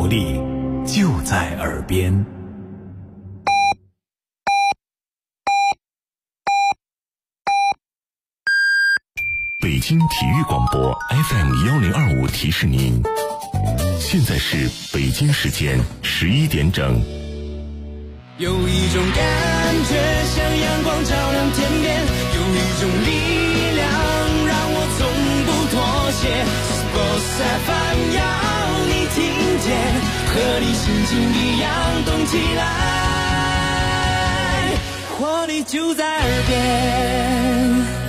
力就在耳边。 北京体育广播 FM1025 提示您，现在是北京时间11点整。 有一种感觉像阳光照亮天边，有一种力量让我从不妥协。Sports FM 要你听见，和你心情一样动起来，活力就在耳边。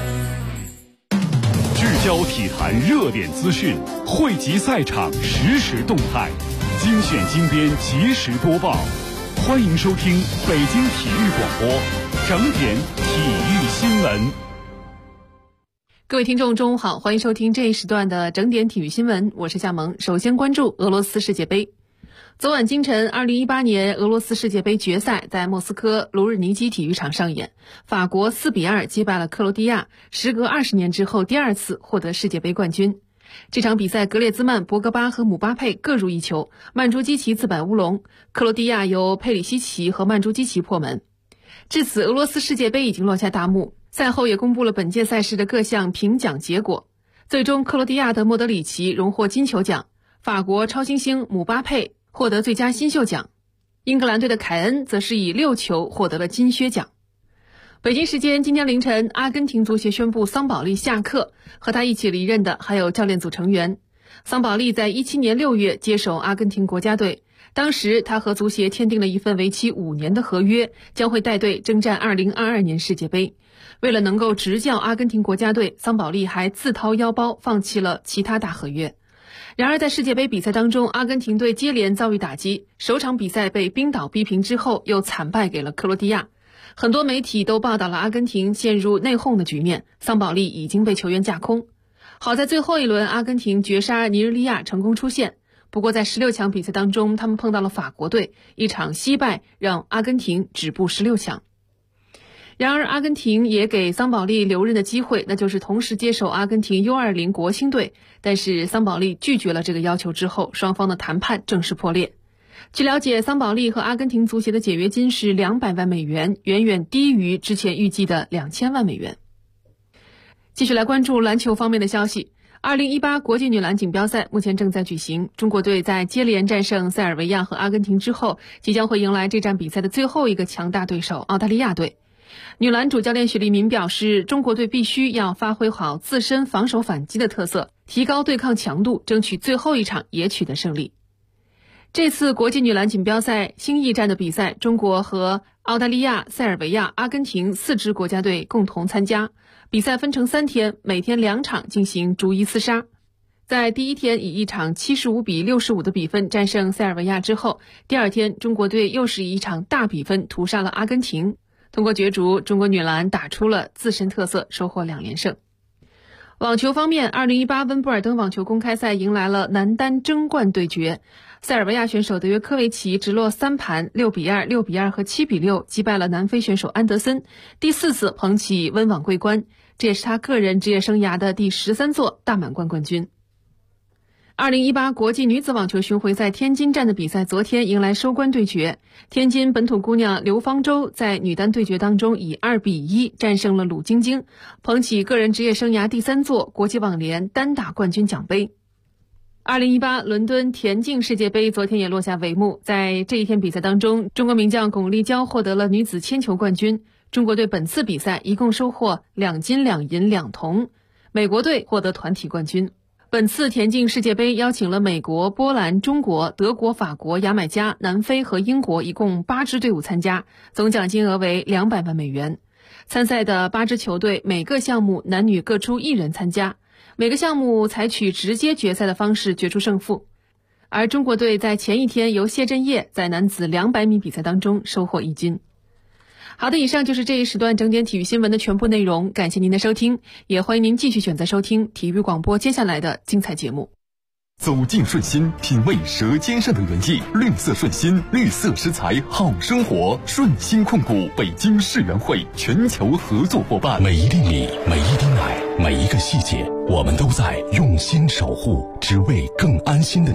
聚焦体坛热点资讯，汇集赛场实时动态，精选精编及时播报。欢迎收听北京体育广播整点体育新闻。 各位听众中午好，欢迎收听这一时段的整点体育新闻，我是夏萌。首先关注俄罗斯世界杯。昨晚今晨，2018年俄罗斯世界杯决赛在莫斯科卢日尼基体育场上演，法国4-2击败了克罗地亚，时隔20年之后第二次获得世界杯冠军。这场比赛，格列兹曼、博格巴和姆巴佩各入一球，曼朱基奇自摆乌龙，克罗地亚由佩里西奇和曼朱基奇破门。至此，俄罗斯世界杯已经落下大幕。赛后也公布了本届赛事的各项评奖结果，最终克罗地亚的莫德里奇荣获金球奖，法国超新星姆巴佩获得最佳新秀奖，英格兰队的凯恩则是以6球获得了金靴奖。北京时间今天凌晨，阿根廷足协宣布桑保利下课，和他一起离任的还有教练组成员。桑保利在17年6月接手阿根廷国家队，当时他和足协签订了一份为期5年的合约，将会带队征战2022年世界杯。为了能够执教阿根廷国家队，桑保利还自掏腰包放弃了其他大合约。然而在世界杯比赛当中，阿根廷队接连遭遇打击，首场比赛被冰岛逼平之后，又惨败给了克罗地亚。很多媒体都报道了阿根廷陷入内讧的局面，桑保利已经被球员架空。好在最后一轮，阿根廷绝杀尼日利亚成功出线。不过在16强比赛当中，他们碰到了法国队，一场惜败让阿根廷止步16强。然而阿根廷也给桑保利留任的机会，那就是同时接手阿根廷 U20 国青队，但是桑保利拒绝了这个要求之后，双方的谈判正式破裂。据了解，桑保利和阿根廷足协的解约金是200万美元，远远低于之前预计的2000万美元。继续来关注篮球方面的消息。2018国际女篮锦标赛目前正在举行，中国队在接连战胜塞尔维亚和阿根廷之后，即将会迎来这站比赛的最后一个强大对手澳大利亚队。女篮主教练许利民表示，中国队必须要发挥好自身防守反击的特色，提高对抗强度，争取最后一场也取得胜利。这次国际女篮锦标赛新一站的比赛，中国和澳大利亚、塞尔维亚、阿根廷4支国家队共同参加。比赛分成3天，每天2场进行逐一厮杀。在第一天以一场75-65的比分战胜塞尔维亚之后，第二天中国队又是以一场大比分屠杀了阿根廷。通过角逐，中国女篮打出了自身特色，收获2连胜。网球方面，2018温布尔登网球公开赛迎来了男单争冠对决。塞尔维亚选手德约科维奇直落3盘6-2、6-2和7-6击败了南非选手安德森，第4次捧起温网桂冠，这也是他个人职业生涯的第13座大满贯冠军。2018国际女子网球巡回赛天津站的比赛昨天迎来收官对决，天津本土姑娘刘方舟在女单对决当中以2-1战胜了鲁晶晶，捧起个人职业生涯第3座国际网联单打冠军奖杯。2018伦敦田径世界杯昨天也落下帷幕，在这一天比赛当中，中国名将巩立姣获得了女子铅球冠军。中国队本次比赛一共收获2金2银2铜，美国队获得团体冠军。本次田径世界杯邀请了美国、波兰、中国、德国、法国、牙买加、南非和英国一共8支队伍参加，总奖金额为200万美元。参赛的8支球队每个项目男女各出1人参加，每个项目采取直接决赛的方式决出胜负。而中国队在前一天由谢震业在男子200米比赛当中收获1金。好的，以上就是这一时段整点体育新闻的全部内容，感谢您的收听，也欢迎您继续选择收听体育广播接下来的精彩节目。 走进顺心，品味舌尖上的原意，绿色顺心，绿色食材好生活。顺心控股北京世园会全球合作伙伴。每一粒米，每一滴奶，每一个细节，我们都在用心守护，只为更安心的你。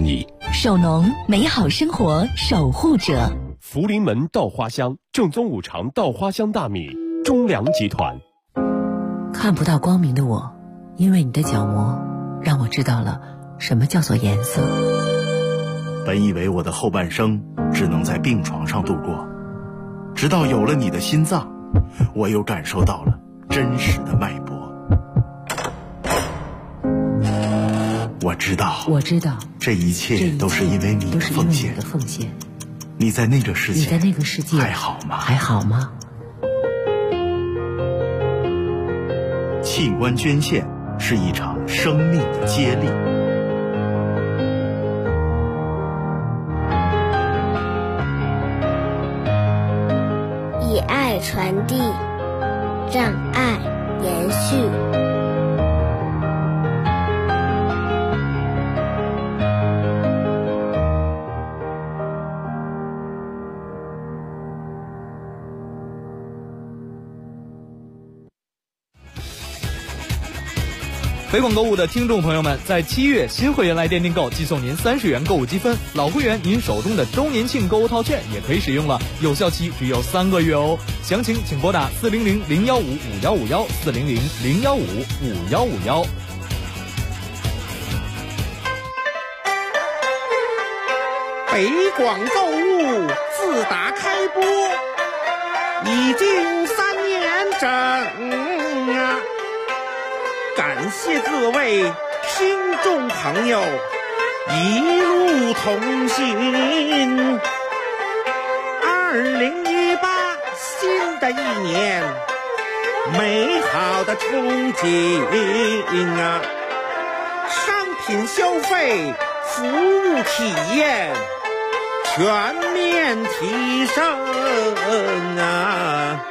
首农，美好生活守护者。 福临门稻花香，正宗五常稻花香大米，中粮集团。 看不到光明的我，因为你的角膜，让我知道了什么叫做颜色。 本以为我的后半生只能在病床上度过，直到有了你的心脏，我又感受到了真实的脉搏。我知道，这一切都是因为你的奉献。你在那个世界还好吗？器官捐献是一场生命的接力。 以爱传递，让爱延续。 北广购物的听众朋友们，在7月新会员来电订购，寄送您30元购物积分；老会员您手中的周年庆购物套券也可以使用了，有效期只有3个月哦。详情请拨打400-015-5151，400-015-5151。 北广购物自打开播已经3年整啊！感谢各位听众朋友一路同行。2018新的一年，美好的憧憬啊！商品消费、服务体验全面提升啊！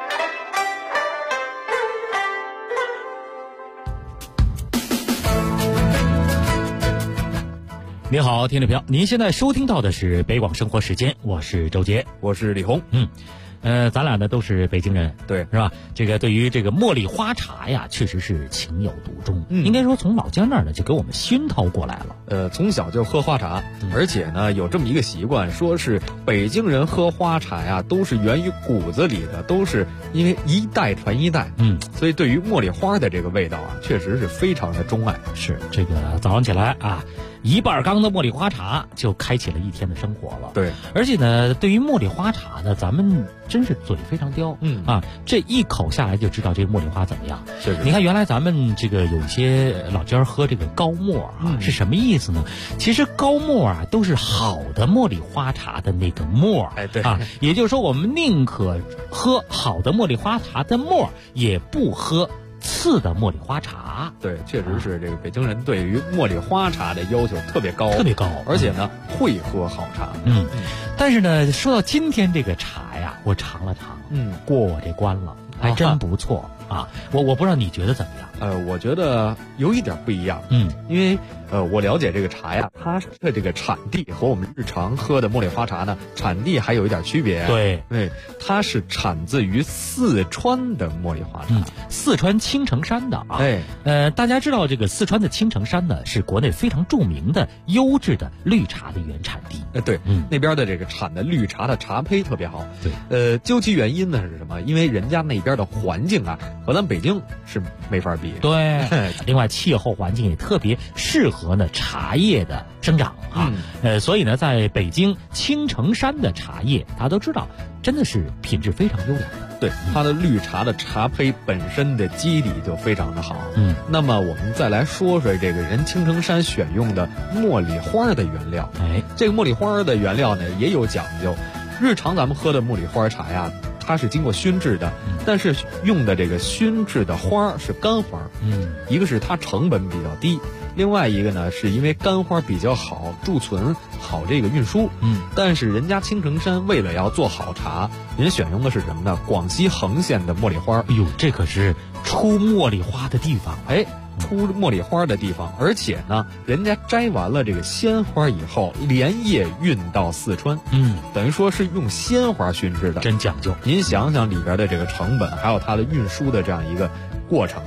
您好，听众朋友，您现在收听到的是北广生活时间，我是周杰， 我是李红。 咱俩呢都是北京人， 对， 是吧？这个对于这个茉莉花茶呀，确实是情有独钟。应该说从老家那儿呢就给我们熏陶过来了。 从小就喝花茶，而且呢有这么一个习惯，说是北京人喝花茶呀，都是源于骨子里的，都是因为一代传一代。所以对于茉莉花的这个味道啊，确实是非常的钟爱。 是这个早上起来啊，一半缸的茉莉花茶就开启了一天的生活了。 对， 而且呢，对于茉莉花茶呢，咱们真是嘴非常刁。这一口下来就知道这个茉莉花怎么样。 是， 你看原来咱们这个有一些老家喝这个高沫啊，是什么意思呢？其实高沫啊都是好的茉莉花茶的那个沫。 对啊，也就是说我们宁可喝好的茉莉花茶的沫，也不喝次的茉莉花茶。 对，确实是这个北京人对于茉莉花茶的要求特别高，而且呢会喝好茶。 但是呢，说到今天这个茶呀，我尝了尝，过我这关了，还真不错啊。我不知道你觉得怎么样？ 我觉得有一点不一样。因为我了解这个茶呀，它的这个产地和我们日常喝的茉莉花茶呢，产地还有一点区别。 对， 它是产自于四川的茉莉花茶， 四川青城山的啊。大家知道这个四川的青城山呢，是国内非常著名的优质的绿茶的原产地。 对，那边的这个产的绿茶的茶胚特别好。 对， 究其原因呢是什么？因为人家那边的环境啊，和咱北京是没法比。 对，另外气候环境也特别适合呢茶叶的生长啊。所以呢，在北京青城山的茶叶，大家都知道，真的是品质非常优良的。 对，它的绿茶的茶胚本身的基底就非常的好。那么我们再来说说这个人青城山选用的茉莉花的原料。这个茉莉花的原料呢也有讲究。日常咱们喝的茉莉花茶呀，它是经过熏制的，但是用的这个熏制的花是干花。一个是它成本比较低，另外一个呢是因为干花比较好贮存，好这个运输。但是人家青城山为了要做好茶，人选用的是什么呢？广西横县的茉莉花。 哎呦，这可是出茉莉花的地方。 出茉莉花的地方，而且呢，人家摘完了这个鲜花以后，连夜运到四川，等于说是用鲜花熏制的， 真讲究。 您想想里边的这个成本，还有它的运输的这样一个过程啊，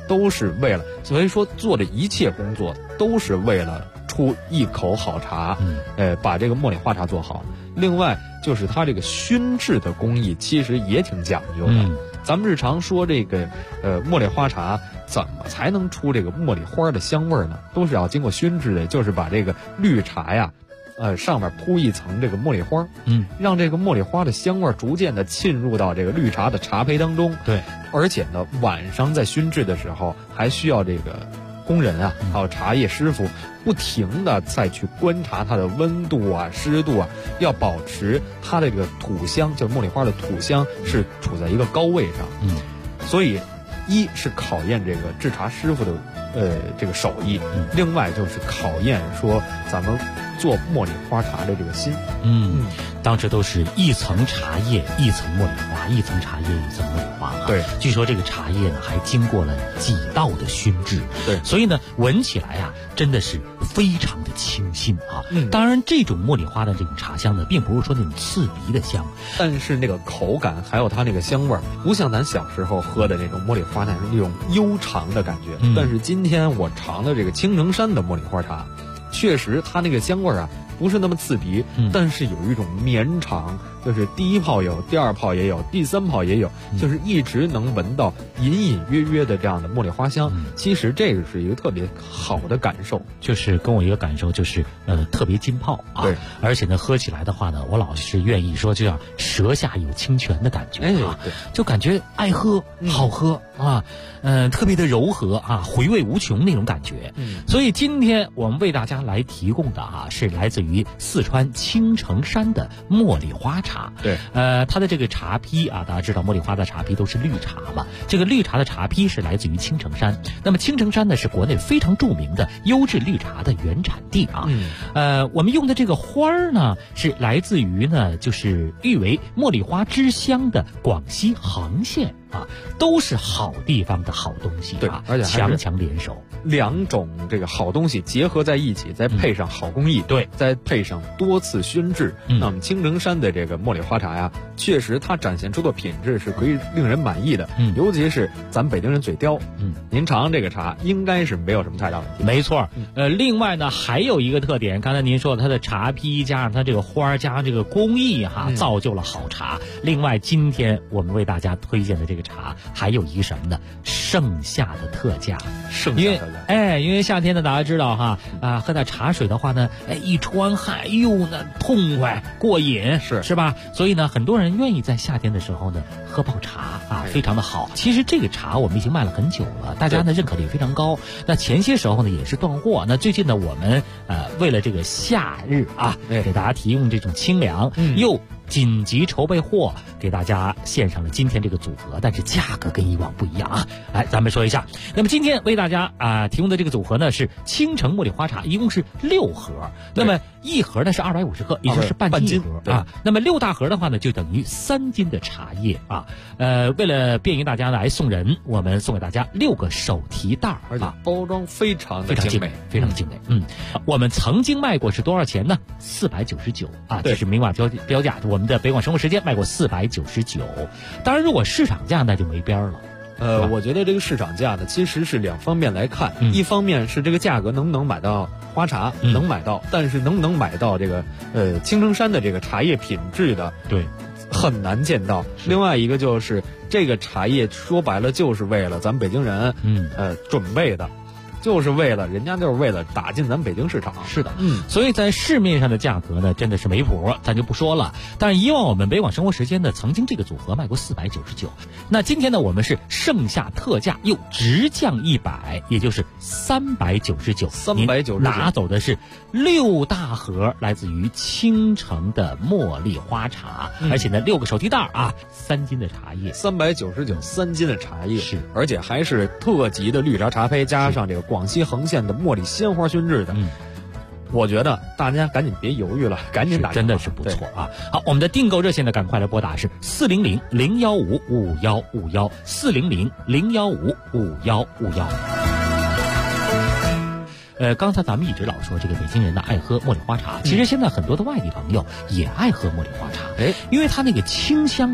都是为了，所以说做的一切工作都是为了出一口好茶，把这个茉莉花茶做好。另外就是它这个熏制的工艺其实也挺讲究的。咱们日常说这个茉莉花茶怎么才能出这个茉莉花的香味呢？都是要经过熏制的，就是把这个绿茶呀上面铺一层这个茉莉花，让这个茉莉花的香味逐渐的浸入到这个绿茶的茶胚当中。 对， 而且呢，晚上在熏制的时候还需要这个工人啊，还有茶叶师傅不停的再去观察它的温度啊、湿度啊，要保持它的这个土香，就是茉莉花的土香是处在一个高位上。所以一是考验这个制茶师傅的这个手艺，另外就是考验说咱们做茉莉花茶的这个心。 当时都是一层茶叶一层茉莉花，一层茶叶一层茉莉花啊。 对， 据说这个茶叶呢还经过了几道的熏制。 对， 所以呢闻起来啊真的是非常的清新啊。当然这种茉莉花的这种茶香呢，并不是说那种刺鼻的香， 但是那个口感还有它那个香味儿，不像咱小时候喝的那种茉莉花那种悠长的感觉。但是今天我尝的这个青城山的茉莉花茶，确实它那个香味儿啊不是那么刺鼻，但是有一种绵长，就是第一泡有，第二泡也有，第三泡也有，就是一直能闻到隐隐约约的这样的茉莉花香。其实这个是一个特别好的感受， 就是跟我一个感受就是特别浸泡啊。 对， 而且呢喝起来的话呢，我老是愿意说就像舌下有清泉的感觉啊，就感觉爱喝好喝啊，特别的柔和啊，回味无穷那种感觉。所以今天我们为大家来提供的是来自于四川青城山的茉莉花茶。 对， 它的这个茶批啊，大家知道茉莉花的茶批都是绿茶嘛，这个绿茶的茶批是来自于青城山。那么青城山呢是国内非常著名的优质绿茶的原产地啊。我们用的这个花儿呢是来自于呢就是誉为茉莉花之乡的广西杭县啊，都是好地方的好东西啊。 对，而且强强联手， 两种这个好东西结合在一起，再配上好工艺， 对， 再配上多次熏制，那么青城山的这个茉莉花茶呀，确实它展现出的品质是可以令人满意的。尤其是咱北京人嘴刁，您尝尝这个茶，应该是没有什么太大问题。 没错。另外呢，还有一个特点，刚才您说它的茶批加上它这个花加上这个工艺造就了好茶。另外，今天我们为大家推荐的这个茶还有一个什么呢？盛夏的特价。因为夏天呢，大家知道喝点茶水的话呢，一出完汗，那痛快过瘾，是吧？所以呢，很多人愿意在夏天的时候呢喝泡茶非常的好。其实这个茶我们已经卖了很久了，大家呢认可度也非常高。那前些时候呢也是断货，那最近呢我们为了这个夏日给大家提供这种清凉，又紧急筹备货，给大家献上了今天这个组合，但是价格跟以往不一样啊。来，咱们说一下。那么今天为大家提供的这个组合呢是青城茉莉花茶，一共是6盒。那么一盒呢是250克，也就是半斤盒啊。那么6大盒的话呢，就等于3斤的茶叶啊。为了便于大家来送人，我们送给大家6个手提袋， 而且包装非常精美， 非常精美。我们曾经卖过是多少钱呢？499啊，这是明码标价。我们的北广生活时间卖过499，当然如果市场价那就没边了。 我觉得这个市场价呢，其实是两方面来看，一方面是这个价格能不能买到花茶，能买到，但是能不能买到这个青城山的这个茶叶品质的， 对， 很难见到。另外一个就是这个茶叶说白了就是为了咱们北京人准备的。就是为了人家就是为了打进咱北京市场。 是的，所以在市面上的价格呢，真的是没谱，咱就不说了。但是以往我们北广生活时间呢，曾经这个组合卖过499。那今天呢，我们是盛夏特价又直降100，也就是399。399拿走的是6大盒来自于青城的茉莉花茶，而且呢6个手提袋3斤的茶叶 ，399 3斤的茶叶是， 而且还是特级的绿茶茶胚，加上这个广西横县的茉莉鲜花熏制的。我觉得大家赶紧别犹豫了，赶紧打， 真的是不错啊！好，我们的订购热线呢，赶快来拨打是400-015-5151，400-015-5151。刚才咱们一直老说这个北京人呢爱喝茉莉花茶，其实现在很多的外地朋友也爱喝茉莉花茶，因为它那个清香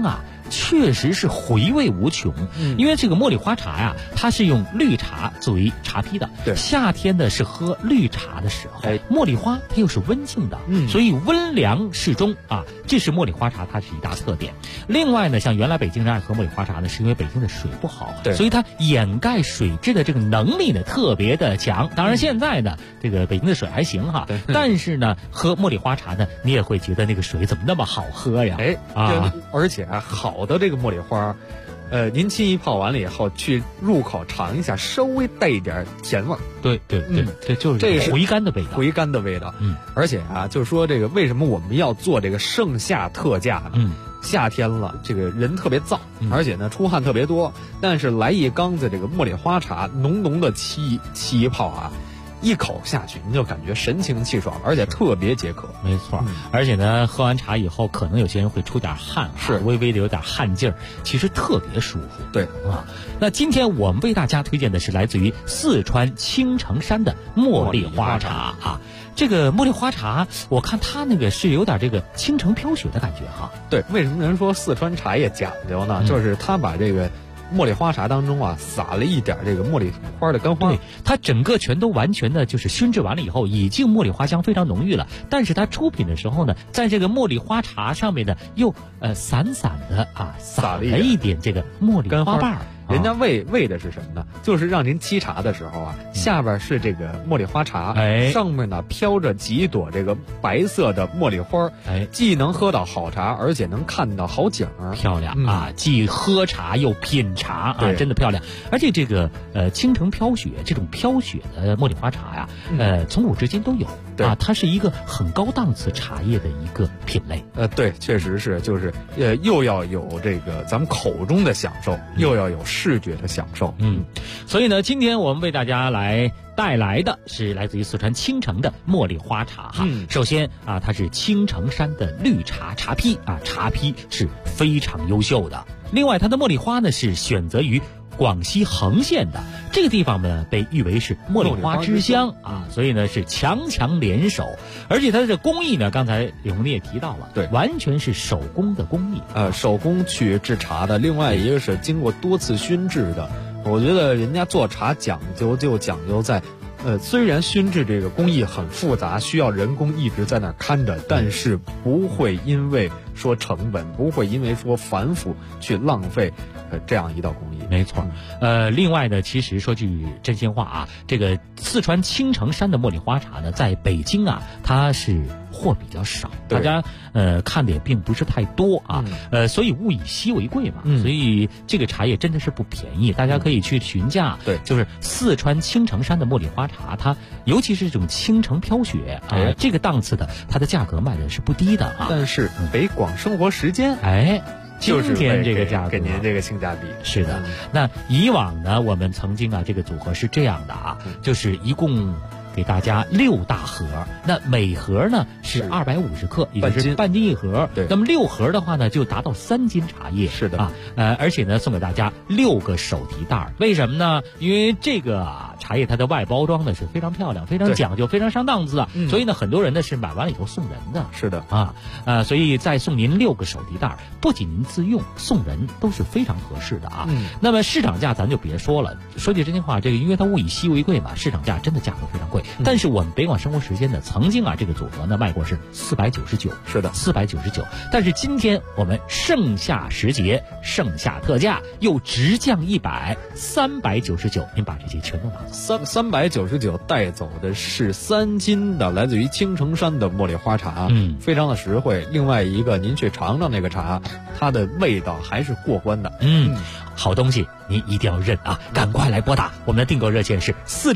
确实是回味无穷。因为这个茉莉花茶呀，它是用绿茶作为茶坯的。 对， 夏天呢是喝绿茶的时候，茉莉花它又是温性的，所以温凉适中啊，这是茉莉花茶它是一大特点。另外呢，像原来北京人爱喝茉莉花茶呢，是因为北京的水不好，所以它掩盖水质的这个能力呢特别的强。当然现在呢，这个北京的水还行哈，但是呢，喝茉莉花茶呢，你也会觉得那个水怎么那么好喝呀？ 而且好的这个茉莉花，您沏一泡完了以后，去入口尝一下，稍微带一点甜味儿。 对，这就是这是回甘的味道， 回甘的味道。而且啊，就是说这个为什么我们要做这个盛夏特价呢？夏天了，这个人特别燥，而且呢出汗特别多，但是来一缸子这个茉莉花茶，浓浓的沏一泡啊，一口下去你就感觉神清气爽，而且特别解渴。 没错，而且呢，喝完茶以后，可能有些人会出点汗，是微微的有点汗劲儿，其实特别舒服。 对啊，那今天我们为大家推荐的是来自于四川青城山的茉莉花茶啊。这个茉莉花茶，我看它那个是有点这个倾城飘雪的感觉哈。 对，为什么人说四川茶叶讲究呢？就是它把这个茉莉花茶当中啊，撒了一点这个茉莉花的干花， 对，它整个全都完全的就是熏制完了以后，已经茉莉花香非常浓郁了。但是它出品的时候呢，在这个茉莉花茶上面呢，又散散的啊撒了一点这个茉莉花瓣儿。 人家为的是什么呢？就是让您沏茶的时候啊，下边是这个茉莉花茶，上面呢飘着几朵这个白色的茉莉花，既能喝到好茶，而且能看到好景儿， 漂亮啊！既喝茶又品茶啊，真的漂亮。而且这个倾城飘雪这种飘雪的茉莉花茶呀，从古至今都有啊，它是一个很高档次茶叶的一个品类。 对，确实是，就是又要有这个咱们口中的享受，又要有视觉的享受。 所以呢，今天我们为大家来带来的是来自于四川青城的茉莉花茶哈。首先啊，它是青城山的绿茶茶坯啊，茶坯是非常优秀的。另外，它的茉莉花呢是选择于广西横县的这个地方呢，被誉为是茉莉花之乡啊，所以呢是强联手，而且它的这工艺呢，刚才李红你也提到了， 对， 完全是手工的工艺， 手工去制茶的。另外一个是经过多次熏制的，我觉得人家做茶讲究就讲究在。虽然熏制这个工艺很复杂，需要人工一直在那儿看着，但是不会因为说成本，不会因为说繁复去浪费这样一道工艺。 没错。另外呢，其实说句真心话啊，这个四川青城山的茉莉花茶呢，在北京啊，它是货比较少，大家看的也并不是太多啊。所以物以稀为贵嘛，所以这个茶叶真的是不便宜，大家可以去询价。 对， 就是四川青城山的茉莉花茶，它尤其是这种倾城飘雪啊，这个档次的，它的价格卖的是不低的啊。 但是北广生活时间， 今天这个价格给您这个性价比。 是的。那以往呢，我们曾经啊，这个组合是这样的啊，就是一共给大家6大盒，那每盒呢是250克，也就是半斤一盒。 对， 那么6盒的话呢，就达到3斤茶叶。 是的啊，而且呢，送给大家6个手提袋。为什么呢？因为这个茶叶它的外包装呢是非常漂亮、非常讲究、非常上档次的，所以呢，很多人呢是买完了以后送人的。 是的啊，所以再送您6个手提袋，不仅您自用，送人都是非常合适的啊。那么市场价咱就别说了，说句真心话，这个因为它物以稀为贵嘛，市场价真的价格非常贵。但是我们北广生活时间呢，曾经啊这个组合呢卖过是499， 是的 ，499。但是今天我们盛夏时节，盛夏特价又直降100，399，您把这些全都拿走。 399带走的是3斤的来自于青城山的茉莉花茶，非常的实惠。另外一个，您去尝尝那个茶，它的味道还是过关的。 好东西您一定要认啊！赶快来拨打我们的订购热线是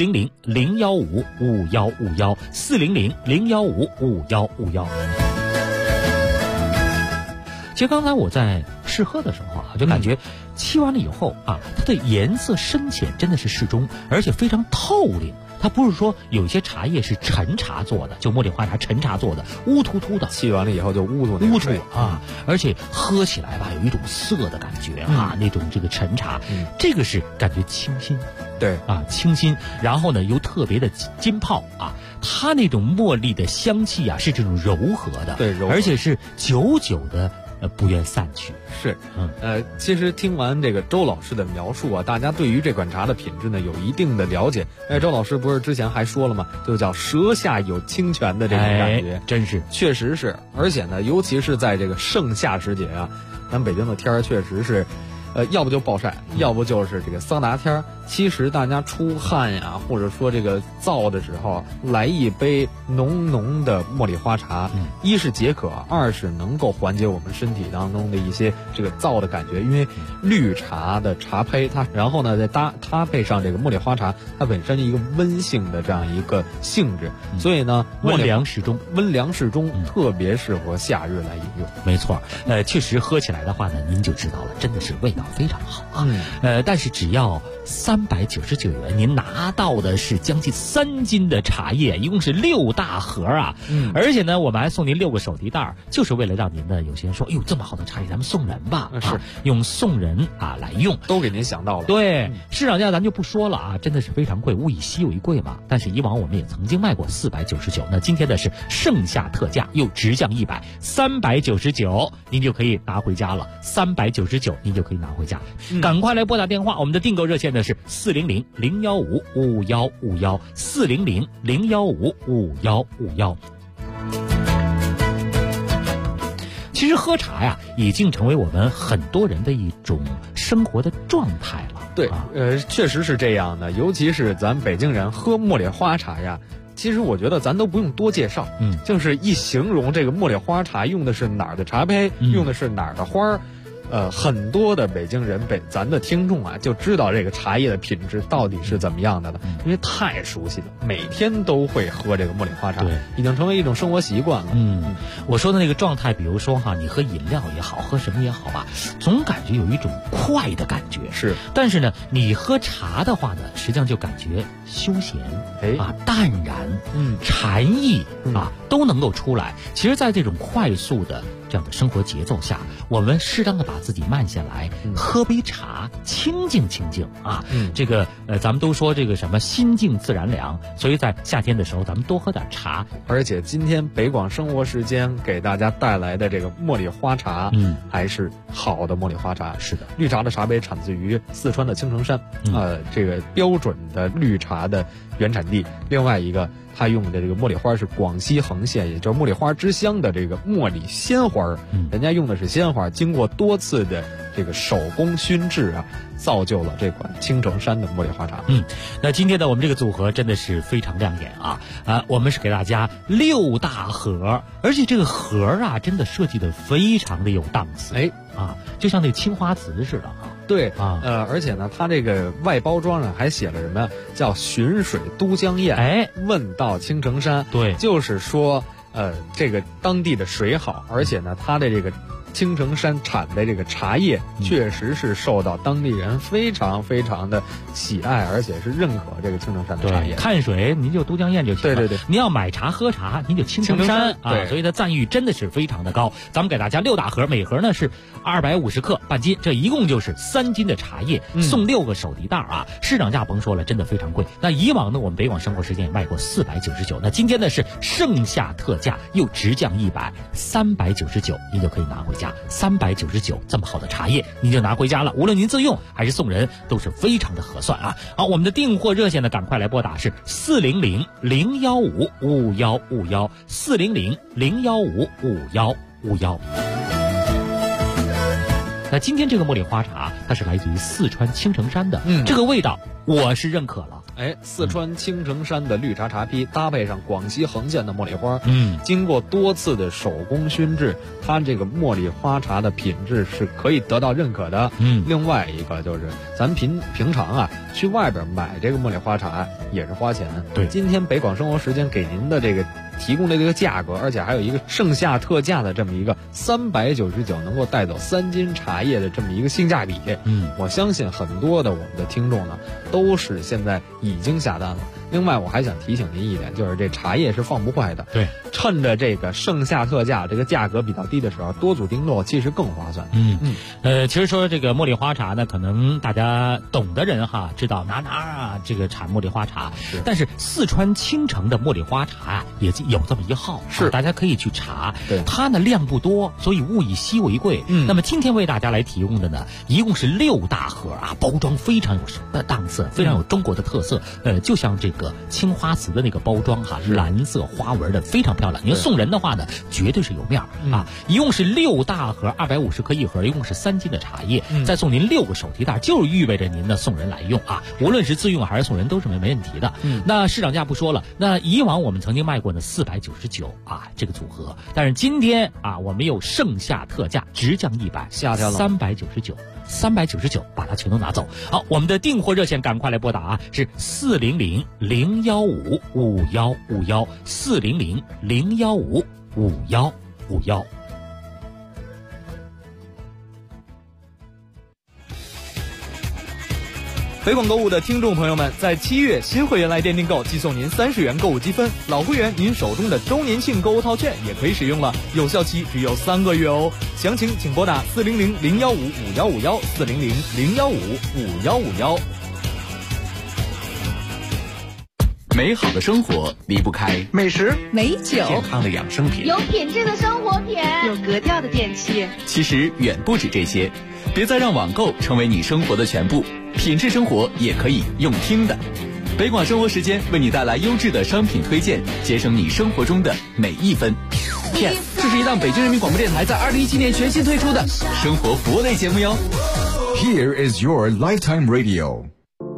400-015-5151，400-015-5151。其实刚才我在试喝的时候啊，就感觉沏完了以后啊，它的颜色深浅真的是适中，而且非常透亮。它不是说有一些茶叶是陈茶做的，就茉莉花茶陈茶做的，乌突突的， 沏完了以后就乌突啊，而且喝起来吧，有一种涩的感觉啊，那种这个陈茶，这个是感觉清新， 对啊，清新，然后呢又特别的浸泡啊，它那种茉莉的香气啊是这种柔和的， 对， 而且是久久的不愿散去。 是，其实听完这个周老师的描述啊，大家对于这款茶的品质呢有一定的了解。周老师不是之前还说了吗？就叫舌下有清泉的这种感觉， 真是， 确实是。而且呢，尤其是在这个盛夏时节啊，咱北京的天儿确实是，要不就暴晒，要不就是这个桑拿天儿。其实大家出汗呀，或者说这个燥的时候，来一杯浓浓的茉莉花茶，一是解渴，二是能够缓解我们身体当中的一些这个燥的感觉。因为绿茶的茶胚它，然后呢再搭配上这个茉莉花茶，它本身一个温性的这样一个性质，所以呢温凉适中， 特别适合夏日来饮用。 没错，确实喝起来的话呢，您就知道了，真的是味道非常好啊。但是只要399元，您拿到的是将近3斤的茶叶，一共是6大盒啊。而且呢，我们还送您6个手提袋，就是为了让您呢，有些人说，哎呦，这么好的茶叶，咱们送人吧， 是用送人啊来用， 都给您想到了。 对，市场价咱就不说了啊，真的是非常贵，物以稀为贵嘛。但是以往我们也曾经卖过499，那今天的是盛夏特价，又直降100，399您就可以拿回家了，399您就可以拿回家。赶快来拨打电话，我们的订购热线呢是400-015-5151，400-015-5151。其实喝茶呀，已经成为我们很多人的一种生活的状态了。 对，确实是这样的。尤其是咱北京人喝茉莉花茶呀，其实我觉得咱都不用多介绍，就是一形容这个茉莉花茶用的是哪儿的茶胚，用的是哪儿的花儿。很多的北京人咱的听众啊，就知道这个茶叶的品质到底是怎么样的了，因为太熟悉了，每天都会喝这个茉莉花茶，已经成为一种生活习惯了。 我说的那个状态，比如说哈，你喝饮料也好，喝什么也好吧，总感觉有一种快的感觉。 是， 但是呢，你喝茶的话呢，实际上就感觉休闲，淡然，禅意啊，都能够出来。其实，在这种快速的这样的生活节奏下，我们适当的把自己慢下来，喝杯茶，清静清静啊。这个咱们都说这个什么心静自然凉，所以在夏天的时候，咱们多喝点茶。 而且今天北广生活时间给大家带来的这个茉莉花茶，还是好的茉莉花茶。 是的， 绿茶的茶杯产自于四川的青城山，这个标准的绿茶的原产地。另外一个，它用的这个茉莉花是广西横县，也就是茉莉花之乡的这个茉莉鲜花，人家用的是鲜花，经过多次的这个手工熏制啊，造就了这款青城山的茉莉花茶。 那今天的我们这个组合真的是非常亮眼啊！我们是给大家6大盒，而且这个盒啊，真的设计的非常的有档次，就像那青花瓷似的啊。 对啊，而且呢，它这个外包装上还写了什么叫寻水都江堰，问道青城山。 对， 就是说这个当地的水好，而且呢，它的这个青城山产的这个茶叶确实是受到当地人非常非常的喜爱，而且是认可这个青城山的茶叶。 看水您就都江堰就行了。 对， 您要买茶喝茶，您就青城山啊。所以它赞誉真的是非常的高。咱们给大家6大盒，每盒呢是250克半斤，这一共就是3斤的茶叶，送6个手提袋啊。市场价甭说了，真的非常贵。那以往呢，我们北广生活时间也卖过499，那今天呢是盛夏特价，又直降100，399您就可以拿回家。399这么好的茶叶，您就拿回家了。无论您自用还是送人，都是非常的合算啊！好，我们的订货热线呢，赶快来拨打是400-015-5151，400-015-5151。那今天这个茉莉花茶，它是来自于四川青城山的，这个味道我是认可了。 四川青城山的绿茶茶坯搭配上广西横县的茉莉花，经过多次的手工熏制，它这个茉莉花茶的品质是可以得到认可的。另外一个就是咱平常啊去外边买这个茉莉花茶也是花钱。 对， 今天北广生活时间给您的这个提供的这个价格，而且还有一个盛夏特价的这么一个399能够带走3斤茶叶的这么一个性价比。我相信很多的我们的听众呢都是现在已经下单了。另外我还想提醒您一点，就是这茶叶是放不坏的。 对， 趁着这个盛夏特价，这个价格比较低的时候，多组订购其实更划算。 其实说这个茉莉花茶呢，可能大家懂的人哈知道哪啊这个产茉莉花茶，但是四川青城的茉莉花茶啊也有这么一号，是大家可以去查。 对， 它呢量不多，所以物以稀为贵。那么今天为大家来提供的呢，一共是6大盒啊，包装非常有档次，非常有中国的特色。就像这个青花瓷的那个包装哈，蓝色花纹的非常漂亮。你要送人的话呢，绝对是有面啊。一共是6大盒，250克一盒，一共是3斤的茶叶，再送您6个手提袋，就意味着您呢送人来用啊，无论是自用还是送人都是没问题的。那市场价不说了，那以往我们曾经卖过呢499啊这个组合，但是今天啊我们有盛夏特价，直降100， 下调了 399，把它全都拿走。好，我们的订货热线赶快来拨打啊，是400-015-5151，400-015-5151。 北广购物的听众朋友们，在7月新会员来电订购，即送您30元购物积分；老会员您手中的周年庆购物套券也可以使用了，有效期只有3个月哦。详情请拨打400-015-5151，400-015-5151。 美好的生活离不开美食、 美酒、 健康的养生品， 有品质的生活品， 有格调的电器。 其实远不止这些，别再让网购成为你生活的全部，品质生活也可以用听的。北广生活时间为你带来优质的商品推荐，节省你生活中的每一分。 这是一档北京人民广播电台在2017年全新推出的生活服务类节目哟。 Here is your lifetime radio。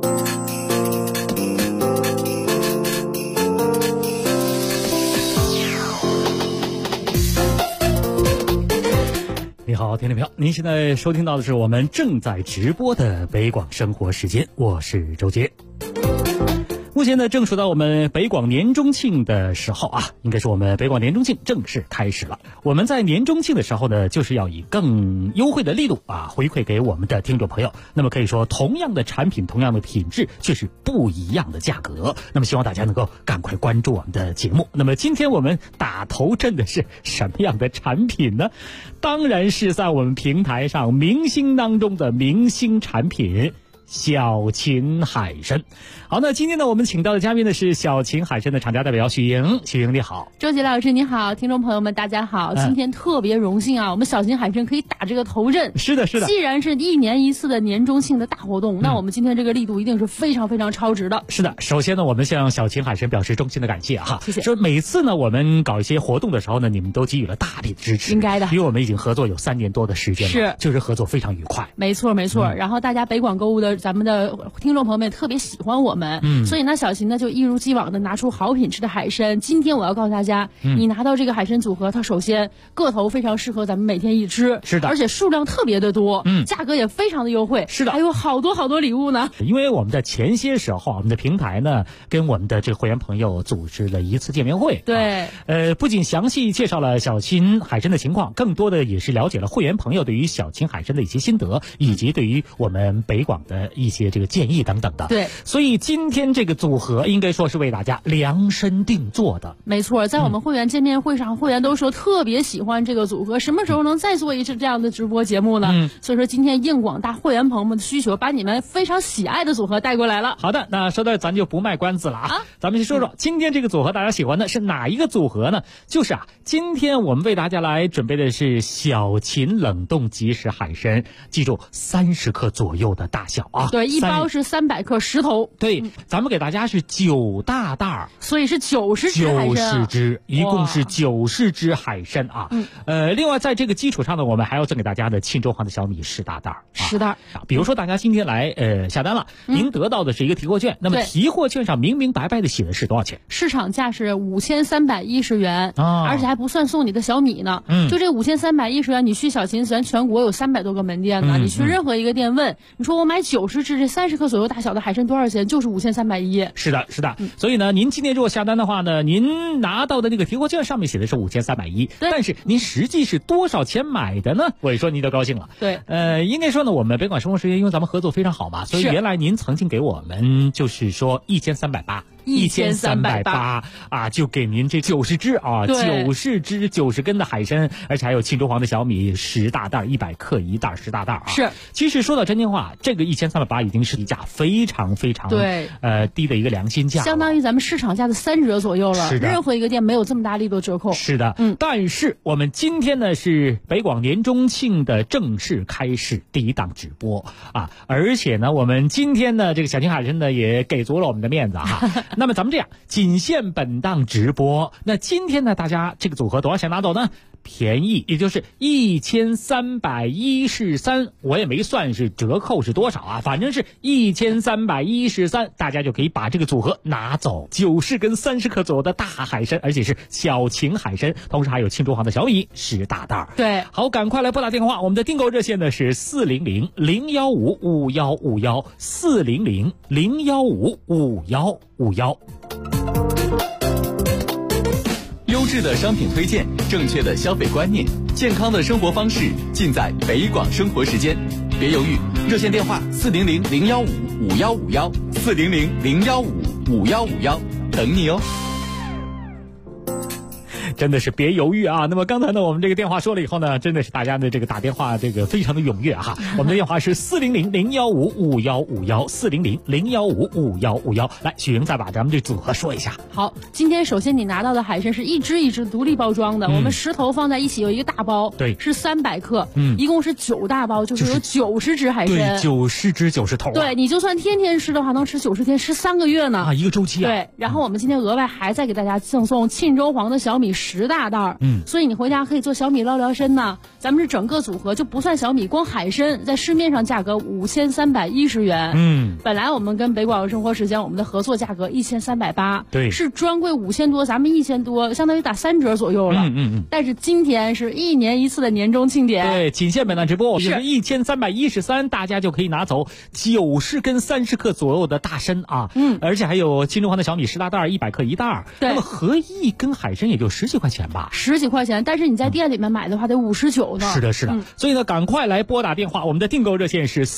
你好，听众朋友，您现在收听到的是我们正在直播的北广生活时间，我是周杰。目前呢，正属到我们北广年中庆的时候啊，应该说我们北广年中庆正式开始了。我们在年中庆的时候呢，就是要以更优惠的力度啊，回馈给我们的听众朋友。那么可以说，同样的产品，同样的品质，却是不一样的价格。那么希望大家能够赶快关注我们的节目。那么今天我们打头阵的是什么样的产品呢？当然是在我们平台上明星当中的明星产品。小秦海参。好，那今天呢，我们请到的嘉宾呢是小秦海参的厂家代表许莹。许莹你好。 周杰老师你好，听众朋友们大家好。今天特别荣幸啊，我们小秦海参可以打这个头阵。 是的，是的。 既然是1年1次的年中庆的大活动，那我们今天这个力度一定是非常非常超值的。 是的，首先呢，我们向小秦海参表示衷心的感谢哈。 谢谢。 说每次呢，我们搞一些活动的时候呢，你们都给予了大力的支持。 应该的。 因为我们已经合作有3年多的时间了， 是， 就是合作非常愉快。 没错没错。然后大家北广购物的咱们的听众朋友们也特别喜欢我们，所以呢，小秦呢就一如既往的拿出好品质的海参。今天我要告诉大家，你拿到这个海参组合，它首先个头非常适合咱们每天一吃， 是的， 而且数量特别的多，价格也非常的优惠， 是的， 还有好多好多礼物呢。 因为我们在前些时候，我们的平台呢跟我们的这个会员朋友组织了一次见面会， 对， 不仅详细介绍了小秦海参的情况，更多的也是了解了会员朋友对于小秦海参的一些心得，以及对于我们北广的一些这个建议等等的。 对， 所以今天这个组合应该说是为大家量身定做的。 没错，在我们会员见面会上，会员都说特别喜欢这个组合，什么时候能再做一次这样的直播节目呢？所以说今天应广大会员朋友们的需求，把你们非常喜爱的组合带过来了。 好的，那说到咱就不卖关子了啊，咱们先说说今天这个组合大家喜欢的是哪一个组合呢？就是今天我们为大家来准备的是小秦冷冻即食海参，记住30克左右的大小啊。 对，一包是300克10头。 对，咱们给大家是9大袋， 所以是90只海参，90 只，一共是90只海参啊。另外在这个基础上呢，我们还要赠给大家的沁州黄的小米10大袋 ，10袋。 比如说大家今天来下单了，您得到的是一个提货券，那么提货券上明明白白的写的是多少钱？ 市场价是5310元，而且还不算送你的小米呢。就这5310元，你去小秦咱全国有300多个门店呢，你去任何一个店问，你说我买90只这30克左右大小的海参多少钱？就是5310。 是的，是的。所以呢，您今天如果下单的话呢，您拿到的那个提货券上面写的是5310，但是您实际是多少钱买的呢？我一说您就高兴了。 对， 应该说呢，我们北广生活时间因为咱们合作非常好嘛，所以原来您曾经给我们就是说1380。 1380啊，就给您这90只啊，90只90根的海参，而且还有庆州黄的小米10大袋，100克一袋10大袋啊。 是， 其实说到真心话，这个1380已经是一价非常非常低的一个良心价， 相当于咱们市场价的3折左右了。 是的， 任何一个店没有这么大力度折扣。 是的，但是我们今天呢是北广年中庆的正式开始第一档直播啊，而且呢我们今天呢这个小青海参呢也给足了我们的面子哈。那么咱们这样，仅限本档直播。那今天呢大家这个组合多少钱拿走呢？便宜，也就是1313，我也没算是折扣是多少啊，反正是1313，大家就可以把这个组合拿走，90根30克左右的大海参，而且是小青海参，同时还有庆州黄的小米10大袋。 对， 好，赶快来拨打电话，我们的订购热线呢是400-015-5151，400-015-5151。 优质的商品推荐，正确的消费观念，健康的生活方式，尽在北广生活时间。别犹豫，热线电话400-015-5151，400-015-5151，等你哦。 真的是别犹豫啊！那么刚才呢，我们这个电话说了以后呢，真的是大家的这个打电话这个非常的踊跃哈。我们的电话是400-015-5151，400-015-5151。来，许莹再把咱们这组合说一下。 好，今天首先你拿到的海参是一只一只独立包装的，我们10头放在一起有一个大包， 对， 是300克，一共是9大包，就是有90只海参， 对，90只90头。 对，你就算天天吃的话，能吃90天，吃3个月呢。 啊，一个周期啊。 对，然后我们今天额外还再给大家赠送庆州黄的小米10大袋，所以你回家可以做小米捞聊参呢。咱们是整个组合就不算小米，光海参在市面上价格5310元，本来我们跟北广生活时间我们的合作价格1380， 对， 是专柜5000多，咱们1000多，相当于打3折左右了。但是今天是1年1次的年终庆典， 对，仅限本档直播，我们是1313，大家就可以拿走90根30克左右的大参啊，而且还有庆州黄的小米10大袋，100克一袋，那么合一根海参也就10几块钱吧 ，10几块钱，但是你在店里面买的话得59呢。 是的，是的，所以呢，赶快来拨打电话，我们的订购热线是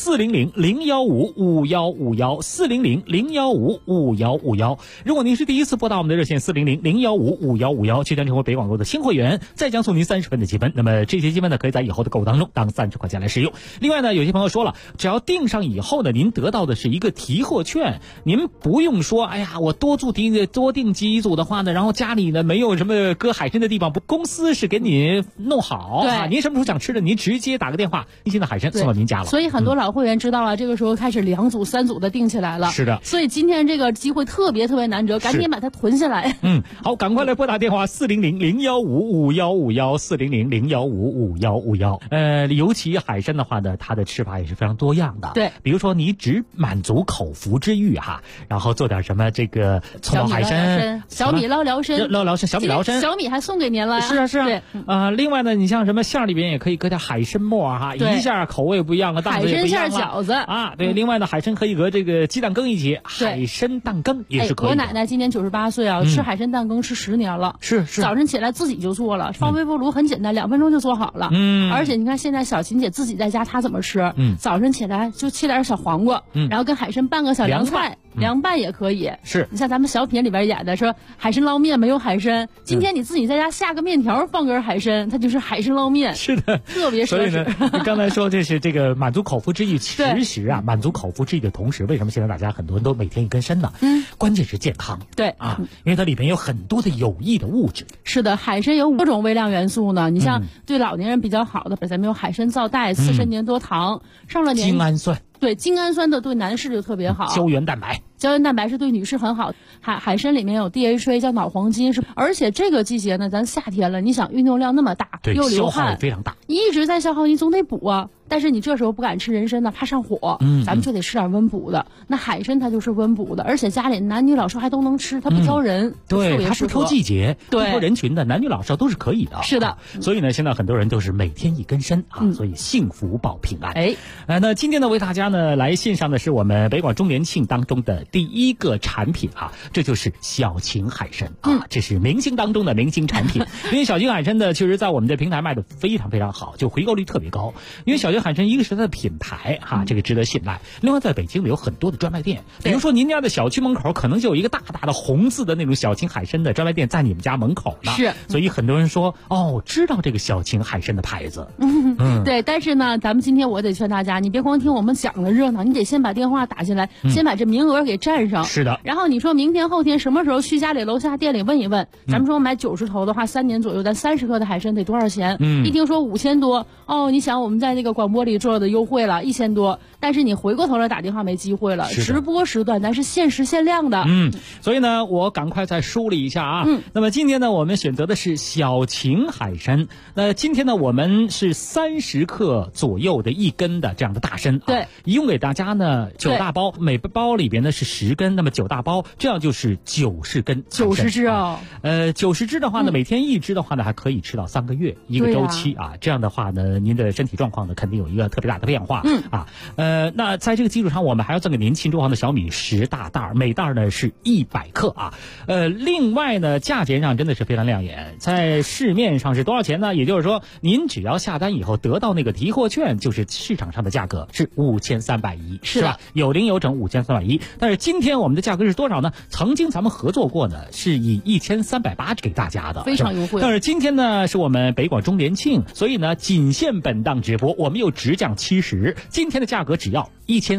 400-015-5151，400-015-5151。如果您是第一次拨打我们的热线400-015-5151，即将成为北广购的新会员，再将送您30分的积分。那么这些积分呢，可以在以后的购物当中当30块钱来使用。另外呢，有些朋友说了，只要订上以后呢，您得到的是一个提货券，您不用说，哎呀，我多订几组的话呢，然后家里呢没有什么搁海参的地方，公司是给你弄好， 对， 您什么时候想吃的，您直接打个电话，新鲜的海参送到您家了。 所以很多老会员知道了，这个时候开始2组3组的订起来了。 是的， 所以今天这个机会特别难得，赶紧把它囤下来。 好，赶快来拨打电话400-015-5151，400-015-5151。尤其海参的话呢，它的吃法也是非常多样的。 对， 比如说你只满足口腹之欲哈，然后做点什么这个葱爆海参、 小米捞聊参、 小米捞参， 小米还送给您了。 是啊，是啊。 对， 另外呢，你像什么馅里边也可以搁点海参末哈，一下口味不一样了，档次也不一样了。 海参馅饺子啊，对。另外呢，海参可以搁这个鸡蛋羹一起，海参蛋羹也是可以的。 我奶奶今年98岁啊，吃海参蛋羹吃10年了。 是。 早晨起来自己就做了，放微波炉很简单，2分钟就做好了。而且你看现在小琴姐自己在家，她怎么吃？早晨起来就切点小黄瓜，然后跟海参拌个小凉菜，凉拌也可以。 是。 你像咱们小品里边演的说海参捞面没有海参，今天你自己在家下个面条放根海参，它就是海参捞面。 是的， 特别奢侈。 所以呢，你刚才说这是这个满足口腹之欲，其实啊，满足口腹之欲的同时，为什么现在大家很多人都每天一根参呢？关键是健康。 对啊，因为它里面有很多的有益的物质。 是的，海参有5种微量元素呢。你像对老年人比较好的，咱们有海参皂苷、刺参粘多糖，上了年精氨酸。 对，精氨酸的对男士就特别好。 胶原蛋白是对女士很好。海参里面有 DHA 叫脑黄金，而且这个季节呢，咱夏天了，你想运动量那么大，又流汗， 消耗非常大， 你一直在消耗，你总得补啊。但是你这时候不敢吃人参呢，怕上火，咱们就得吃点温补的。那海参它就是温补的，而且家里男女老少还都能吃，它不挑人， 对，它不挑季节， 对， 不挑人群的，男女老少都是可以的。 是的， 所以呢，现在很多人都是每天一根参啊，所以幸福保平安。那今天呢，为大家呢来献上的是我们北广周年庆当中的第一个产品啊，这就是小秦海参啊，这是明星当中的明星产品。因为小秦海参呢，确实在我们的平台卖的非常非常好，就回购率特别高。因为小秦海参一个是它的品牌哈，这个值得信赖。另外在北京有很多的专卖店，比如说您家的小区门口可能就有一个大大的红字的那种小秦海参的专卖店在你们家门口呢。 是， 所以很多人说哦，知道这个小秦海参的牌子。 对，但是呢，咱们今天我得劝大家，你别光听我们讲的热闹，你得先把电话打进来，先把这名额给占上。 是的。 然后你说明天后天什么时候去家里楼下店里问一问，咱们说买90头的话，3年左右咱30克的海参得多少钱？一听说5000多，哦，你想我们在那个广播里做的优惠了1000多，但是你回过头来打电话没机会了，直播时段咱是限时限量的。 所以呢，我赶快再梳理一下啊。那么今天呢，我们选择的是小秦海参。那今天呢，我们是30克左右的1根的这样的大参。 对， 一共给大家呢9大包，每包里边呢是10根，那么9大包，这样就是90根 ，90只哦。 90只的话呢，每天1只的话呢，还可以吃到3个月一个周期啊。这样的话呢，您的身体状况呢肯定有一个特别大的变化。那在这个基础上，我们还要赠给您庆州行的小米10大袋，每袋呢是100克啊。另外呢，价钱上真的是非常亮眼，在市面上是多少钱呢？也就是说，您只要下单以后得到那个提货券，就是市场上的价格是5310，是吧？有零有整5310。但是今天我们的价格是多少呢？曾经咱们合作过呢，是以1380给大家的， 非常优惠。 但是今天呢，是我们北广周年庆，所以呢，仅限本档直播，我们又直降70，今天的价格只要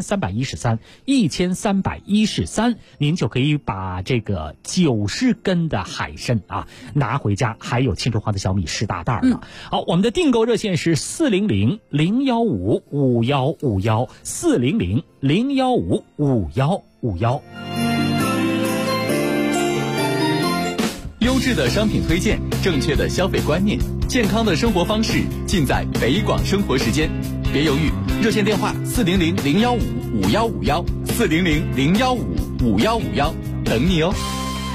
1313，您就可以把这个90根的海参啊拿回家，还有庆州行的小米10大袋呢。好，我们的订购热线是400-015-5151，400-015-5151。 优质的商品推荐，正确的消费观念，健康的生活方式，尽在北广生活时间。别犹豫，热线电话400-015-5151，400-015-5151，等你哦。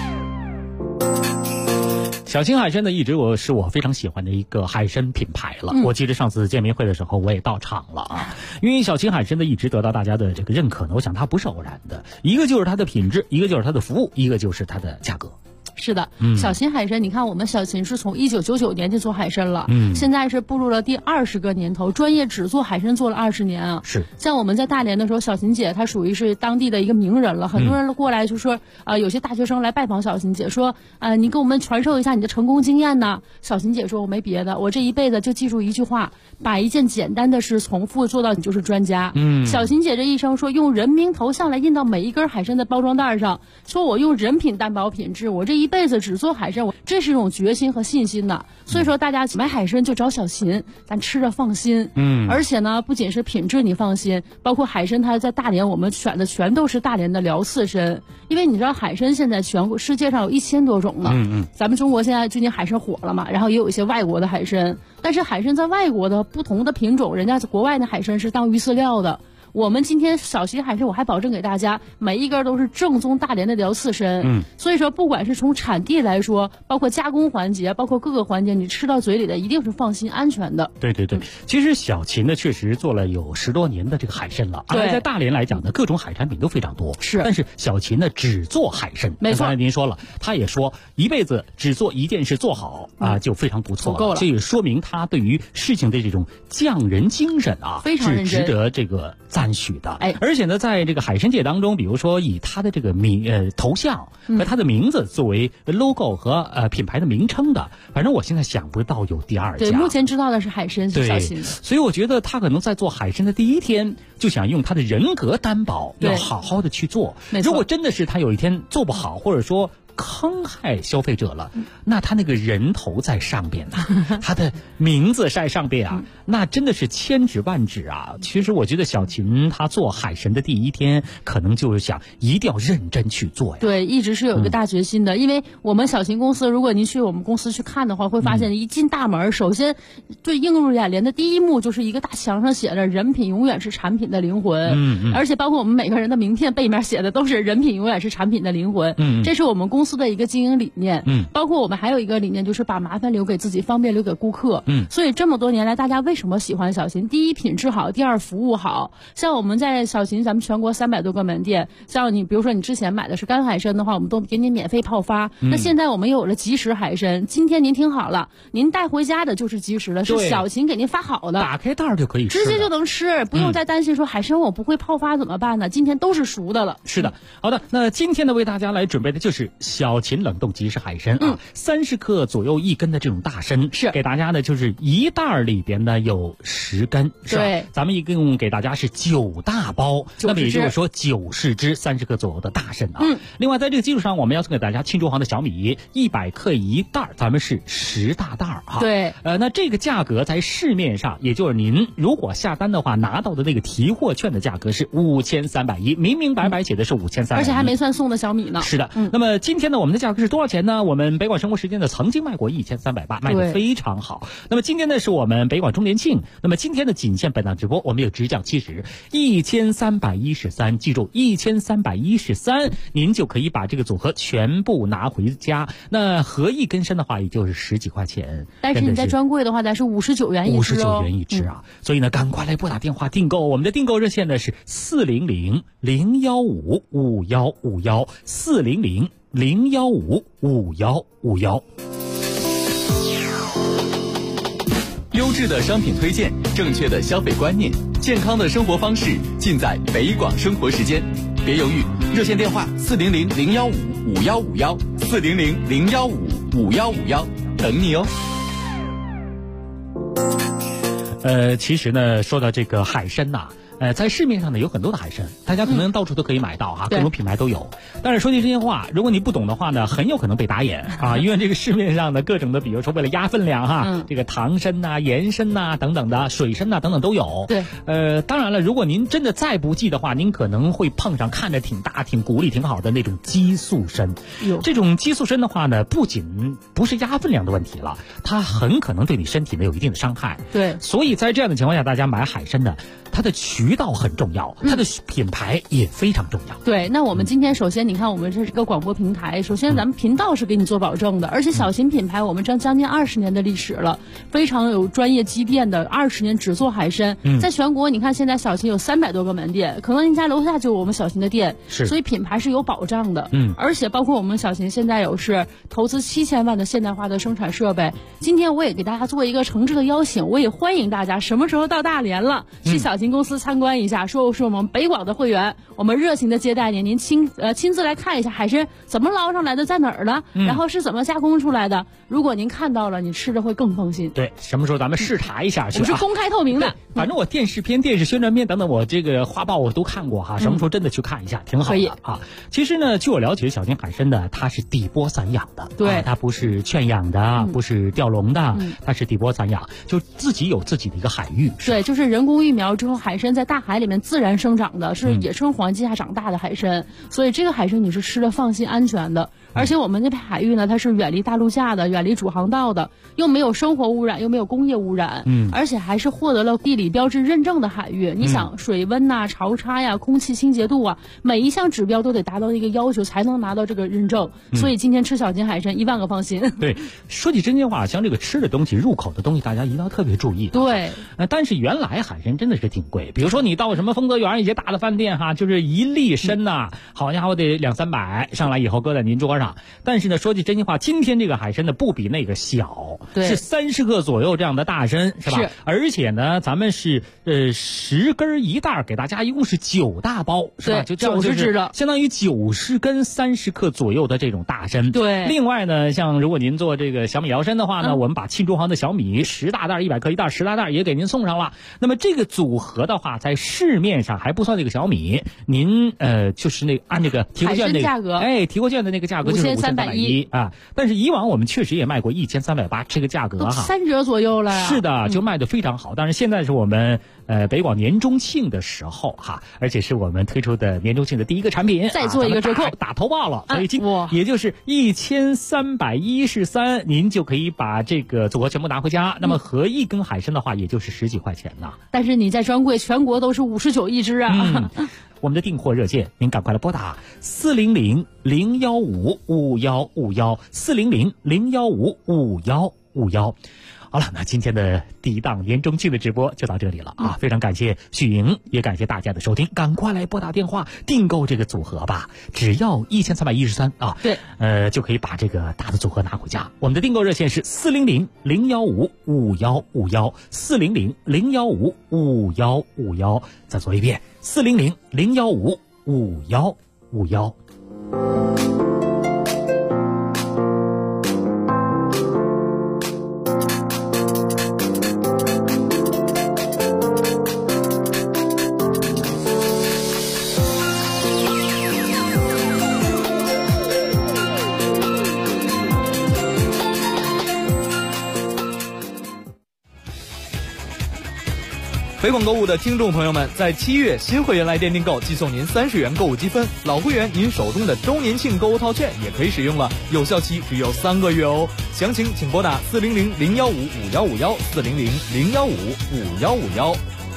小秦海参呢，一直是我非常喜欢的一个海参品牌了。我记得上次见面会的时候，我也到场了啊。因为小秦海参呢，一直得到大家的这个认可呢，我想它不是偶然的，一个就是它的品质，一个就是它的服务，一个就是它的价格。 是的，小秦海参，你看我们小秦是从1999年就做海参了，现在是步入了第20个年头，专业只做海参做了20年啊。 是， 像我们在大连的时候，小秦姐她属于是当地的一个名人了，很多人过来就说，有些大学生来拜访小秦姐，说，你给我们传授一下你的成功经验呢。小秦姐说，我没别的，我这一辈子就记住一句话，把一件简单的事重复做到你就是专家。小秦姐这一生说，用人名头像来印到每一根海参的包装袋上，说我用人品担保品质，我这一辈子只做海参，这是一种决心和信心的。所以说大家买海参就找小秦，咱吃着放心。而且呢，不仅是品质你放心，包括海参它在大连我们选的全都是大连的辽刺参，因为你知道海参现在全国世界上有1000多种了。咱们中国现在最近海参火了嘛，然后也有一些外国的海参，但是海参在外国的不同的品种，人家国外的海参是当鱼饲料的。我们今天小秦海参，我还保证给大家每一根都是正宗大连的辽刺参。所以说不管是从产地来说，包括加工环节，包括各个环节，你吃到嘴里的一定是放心安全的。 对，其实小秦呢确实做了有10多年的这个海参了，而在大连来讲呢，各种海产品都非常多。 是， 但是小秦呢只做海参。 没错， 刚才您说了，他也说一辈子只做一件事做好啊，就非常不错了。够了，这也说明他对于事情的这种匠人精神啊， 非常认真， 是值得这个赞许的。而且呢，在这个海参界当中，比如说以他的这个头像和他的名字作为 logo 和品牌的名称的，反正我现在想不到有第2家。 对，目前知道的是海参是小秦。 所以我觉得他可能在做海参的第一天就想用他的人格担保，要好好的去做。如果真的是他有一天做不好，或者说坑害消费者了，那他那个人头在上边啊，他的名字在上边啊，那真的是千指万指啊。其实我觉得小秦他做海参的第一天，可能就是想一定要认真去做呀。 对，一直是有一个大决心的。因为我们小秦公司，如果您去我们公司去看的话，会发现一进大门，首先最映入眼帘的第一幕就是一个大墙上写着"人品永远是产品的灵魂"。而且包括我们每个人的名片背面写的都是"人品永远是产品的灵魂"。这是我们公司司的一个经营理念。包括我们还有一个理念，就是把麻烦留给自己，方便留给顾客。所以这么多年来，大家为什么喜欢小秦？第一，品质好；第二，服务好。像我们在小秦，咱们全国300多个门店，像你比如说你之前买的是干海参的话，我们都给你免费泡发。那现在我们有了即食海参，今天您听好了，您带回家的就是即食的，是小秦给您发好的， 打开袋就可以吃， 直接就能吃，不用再担心说海参我不会泡发怎么办呢？今天都是熟的了。 是的，好的，那今天呢为大家来准备的就是小秦冷冻即食海参啊，30克左右1根的这种大参， 是给大家呢就是一袋里边呢有10根，是吧？ 对， 咱们一共给大家是9大包，那么也就是说90只30克左右的大参啊。另外在这个基础上，我们要送给大家庆州行的小米100克一袋，咱们是10大袋啊。 对， 那这个价格在市面上，也就是您如果下单的话，拿到的那个提货券的价格是5310，明明白白写的是5310， 而且还没算送的小米呢。 是的，那么今天呢，我们的价格是多少钱呢？我们北广生活时间呢曾经卖过1380，卖得非常好。那么今天呢是我们北广周年庆，那么今天的仅限本档直播，我们有直降70 1313，记住1313，您就可以把这个组合全部拿回家。那合一根参的话，也就是10几块钱， 但是你在专柜的话，咱是59元一只 ，59元一只啊。所以呢，赶快来拨打电话订购，我们的订购热线呢是400-015-5151，400-015-5151。 优质的商品推荐，正确的消费观念，健康的生活方式，尽在北广生活时间。别犹豫，热线电话400-015-5151，400-015-5151，等你哦。 其实呢，说到这个海参呐，在市面上呢有很多的海参，大家可能到处都可以买到哈，各种品牌都有。但是说句真心话，如果你不懂的话呢，很有可能被打眼啊，因为这个市面上的各种的，比如说为了压分量哈，这个糖参呐、盐参呐等等的，水参呐等等都有。 对， 当然了，如果您真的再不济的话，您可能会碰上看着挺大、挺骨力挺好的那种激素参。这种激素参的话呢，不仅不是压分量的问题了，它很可能对你身体呢有一定的伤害。 对， 所以在这样的情况下，大家买海参呢，它的渠道很重要，它的品牌也非常重要。 对，那我们今天首先你看，我们这是个广播平台，首先咱们频道是给你做保证的，而且小秦品牌我们将近20年的历史了，非常有专业积淀的，20年只做海参。在全国你看现在小秦有300多个门店，可能您家楼下就有我们小秦的店，所以品牌是有保障的。而且包括我们小秦现在有是投资7000万的现代化的生产设备。今天我也给大家做一个诚挚的邀请，我也欢迎大家什么时候到大连了，去小秦公司参观一下，说是我们北广的会员，我们热情的接待您，您亲自来看一下海参怎么捞上来的，在哪儿了，然后是怎么加工出来的。如果您看到了，你吃的会更放心。 对，什么时候咱们视察一下去？ 我是公开透明的， 反正我电视片、电视宣传片等等，我这个画报我都看过哈。什么时候真的去看一下，挺好的啊。其实呢，据我了解，小秦海参呢，它是底波散养的， 对， 它不是圈养的，不是钓笼的，它是底波散养，就自己有自己的一个海域。 对，就是人工育苗之后，海参在大海里面自然生长的，是野生环境下长大的海参，所以这个海参你是吃的放心安全的。而且我们这片海域呢，它是远离大陆架的，远离主航道的，又没有生活污染，又没有工业污染，而且还是获得了地理标志认证的海域。你想水温呐、潮差呀、空气清洁度啊，每一项指标都得达到一个要求，才能拿到这个认证。所以今天吃小秦海参1万个放心。 对，说起真心话，像这个吃的东西、入口的东西，大家一定要特别注意。 对， 但是原来海参真的是挺贵，比如说你到什么丰泽园一些大的饭店哈，就是1粒参呐，好家伙得200-300，上来以后搁在您桌上。但是呢，说句真心话，今天这个海参呢不比那个小，是30克左右这样的大参，是吧？而且呢，咱们是10根一袋，给大家一共是9大包，是吧？就 90只的， 相当于90根30克左右的这种大参。 对。 另外呢，像如果您做这个小米摇参的话呢，我们把庆州行的小米10大袋100克一袋10大袋也给您送上了。那么这个组合的话，在市面上还不算这个小米，您就是那按这个提货券那个价格， 提货券的那个价格就是5310啊。但是以往我们确实也卖过1380这个价格哈， 3折左右了。 是的，就卖的非常好。但是现在是我们北广年中庆的时候哈，而且是我们推出的年中庆的第一个产品， 再做一个折扣， 打头报了，所以也就是1313，您就可以把这个组合全部拿回家。那么合一根海参的话，也就是10几块钱呐。 但是你在专柜全国都是59一只啊。 我们的订货热线，您赶快来拨打400-015-5151，400-015-5151。好了，那今天的第一档年中庆的直播就到这里了啊！非常感谢许莹，也感谢大家的收听，赶快来拨打电话订购这个组合吧，只要1313啊！ 对， 就可以把这个大的组合拿回家。我们的订购热线是400-015-5151，400-015-5151。再说一遍，400-015-5151。 北广购物的听众朋友们，在7月新会员来电订购，寄送您30元购物积分；老会员您手中的周年庆购物套券也可以使用了，有效期只有3个月哦。详情请拨打400-015-5151，400-015-5151。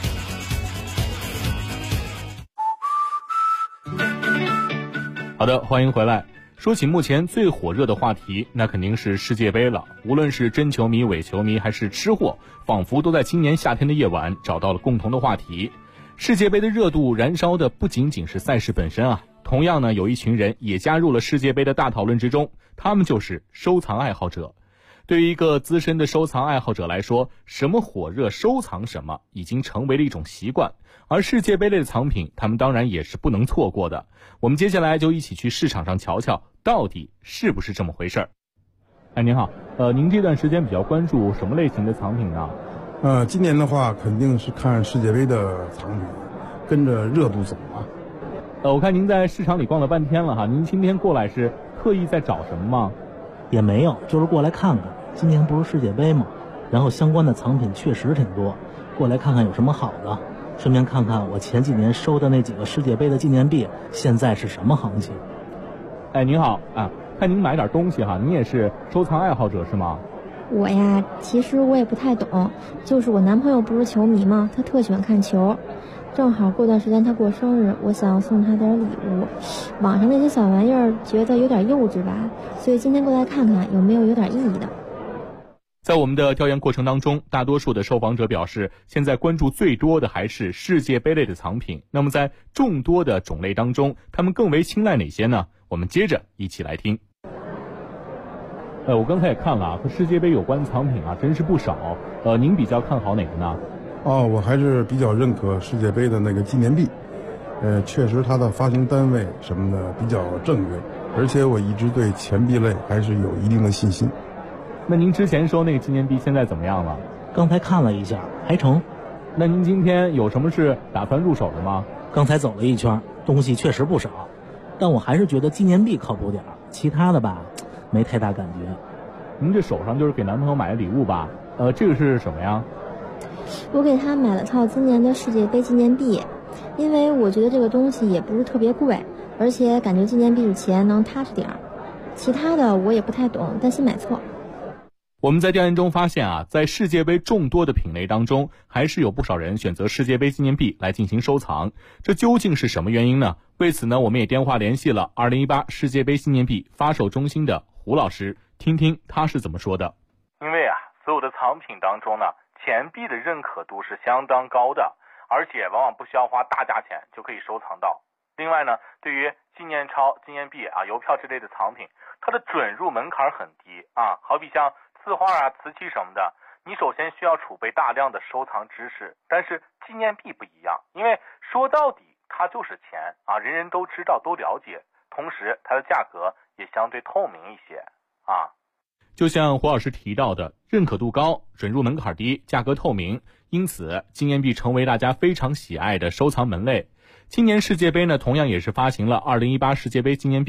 好的，欢迎回来。说起目前最火热的话题，那肯定是世界杯了。无论是真球迷、伪球迷还是吃货，仿佛都在今年夏天的夜晚找到了共同的话题。世界杯的热度燃烧的不仅仅是赛事本身啊，同样呢，有一群人也加入了世界杯的大讨论之中，他们就是收藏爱好者。对于一个资深的收藏爱好者来说，什么火热收藏什么已经成为了一种习惯，而世界杯类的藏品他们当然也是不能错过的。我们接下来就一起去市场上瞧瞧到底是不是这么回事儿。您好，您这段时间比较关注什么类型的藏品呢？ 今年的话肯定是看世界杯的藏品，跟着热度走啊。 我看您在市场里逛了半天了哈，您今天过来是特意在找什么吗？ 也没有，就是过来看看。今年不是世界杯吗？然后相关的藏品确实挺多，过来看看有什么好的，顺便看看我前几年收的那几个世界杯的纪念币现在是什么行情。 您好啊，看您买点东西哈，您也是收藏爱好者是吗？ 我呀，其实我也不太懂，就是我男朋友不是球迷吗？他特喜欢看球，正好过段时间他过生日，我想送他点礼物。网上那些小玩意儿觉得有点幼稚吧，所以今天过来看看有没有点意义的。 在我们的调研过程当中，大多数的受访者表示，现在关注最多的还是世界杯类的藏品。那么在众多的种类当中，他们更为青睐哪些呢？我们接着一起来听。我刚才也看了啊，和世界杯有关的藏品啊，真是不少。您比较看好哪个呢？ 我还是比较认可世界杯的那个纪念币。确实它的发行单位什么的比较正规，而且我一直对钱币类还是有一定的信心。 那您之前收那个纪念币现在怎么样了？ 刚才看了一下，还成。 那您今天有什么是打算入手的吗？ 刚才走了一圈，东西确实不少，但我还是觉得纪念币靠谱点，其他的吧，没太大感觉。 您这手上就是给男朋友买的礼物吧？这个是什么呀？ 我给他买了套今年的世界杯纪念币，因为我觉得这个东西也不是特别贵，而且感觉纪念币的钱能踏实点儿。其他的我也不太懂，担心买错。 我们在调研中发现啊，在世界杯众多的品类当中，还是有不少人选择世界杯纪念币来进行收藏。这究竟是什么原因呢？为此呢，我们也电话联系了2018世界杯纪念币发售中心的胡老师，听听他是怎么说的。 因为啊，所有的藏品当中呢，钱币的认可度是相当高的，而且往往不需要花大价钱就可以收藏到。另外呢，对于纪念钞、纪念币啊、邮票之类的藏品，它的准入门槛很低啊，好比像字画啊、瓷器什么的，你首先需要储备大量的收藏知识。但是纪念币不一样，因为说到底它就是钱啊，人人都知道都了解，同时它的价格也相对透明一些啊。 就像胡老师提到的，认可度高，准入门槛低，价格透明，因此纪念币成为大家非常喜爱的收藏门类。今年世界杯呢，同样也是发行了2018世界杯纪念币。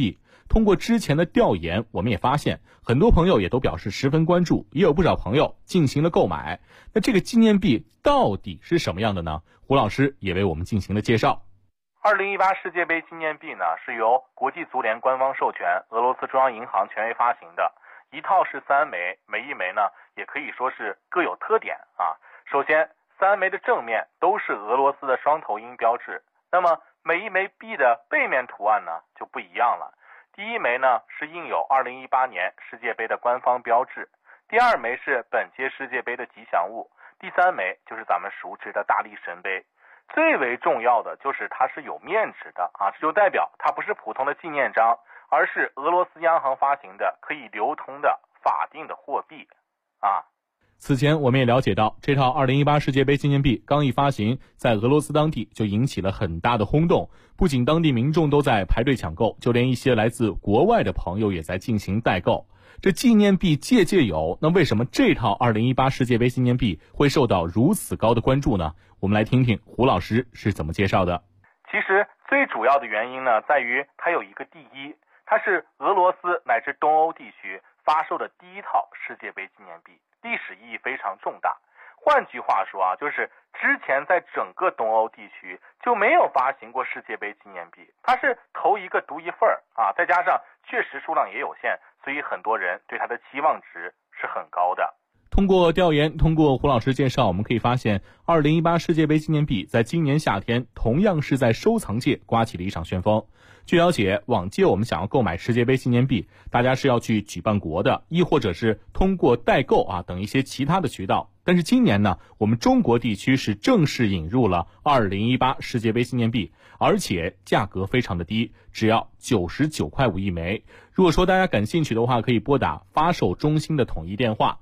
通过之前的调研，我们也发现很多朋友也都表示十分关注，也有不少朋友进行了购买。那这个纪念币到底是什么样的呢？胡老师也为我们进行了介绍。 2018世界杯纪念币呢，是由国际足联官方授权，俄罗斯中央银行权威发行的，一套是3枚，每一枚呢也可以说是各有特点啊。首先，3枚的正面都是俄罗斯的双头鹰标志，那么每一枚币的背面图案呢就不一样了。第一枚呢是印有2018年世界杯的官方标志，第二枚是本届世界杯的吉祥物，第三枚就是咱们熟知的大力神杯。最为重要的就是它是有面值的啊，这就代表它不是普通的纪念章，而是俄罗斯央行发行的可以流通的法定的货币啊。 此前我们也了解到，这套2018世界杯纪念币刚一发行，在俄罗斯当地就引起了很大的轰动，不仅当地民众都在排队抢购，就连一些来自国外的朋友也在进行代购。这纪念币届届有，那为什么这套2018世界杯纪念币会受到如此高的关注呢？我们来听听胡老师是怎么介绍的。 其实最主要的原因呢，在于它有一个第一，它是俄罗斯乃至东欧地区发售的第一套世界杯纪念币，历史意义非常重大。换句话说啊，就是之前在整个东欧地区就没有发行过世界杯纪念币，它是头一个独一份啊，再加上确实数量也有限，所以很多人对它的期望值是很高的。 通过调研，通过胡老师介绍，我们可以发现2018世界杯纪念币在今年夏天同样是在收藏界刮起了一场旋风。据了解，往届我们想要购买世界杯纪念币，大家是要去举办国的，亦或者是通过代购等一些其他的渠道。但是今年呢，我们中国地区是正式引入了2018世界杯纪念币，而且价格非常的低，只要99.5块一枚。如果说大家感兴趣的话，可以拨打发售中心的统一电话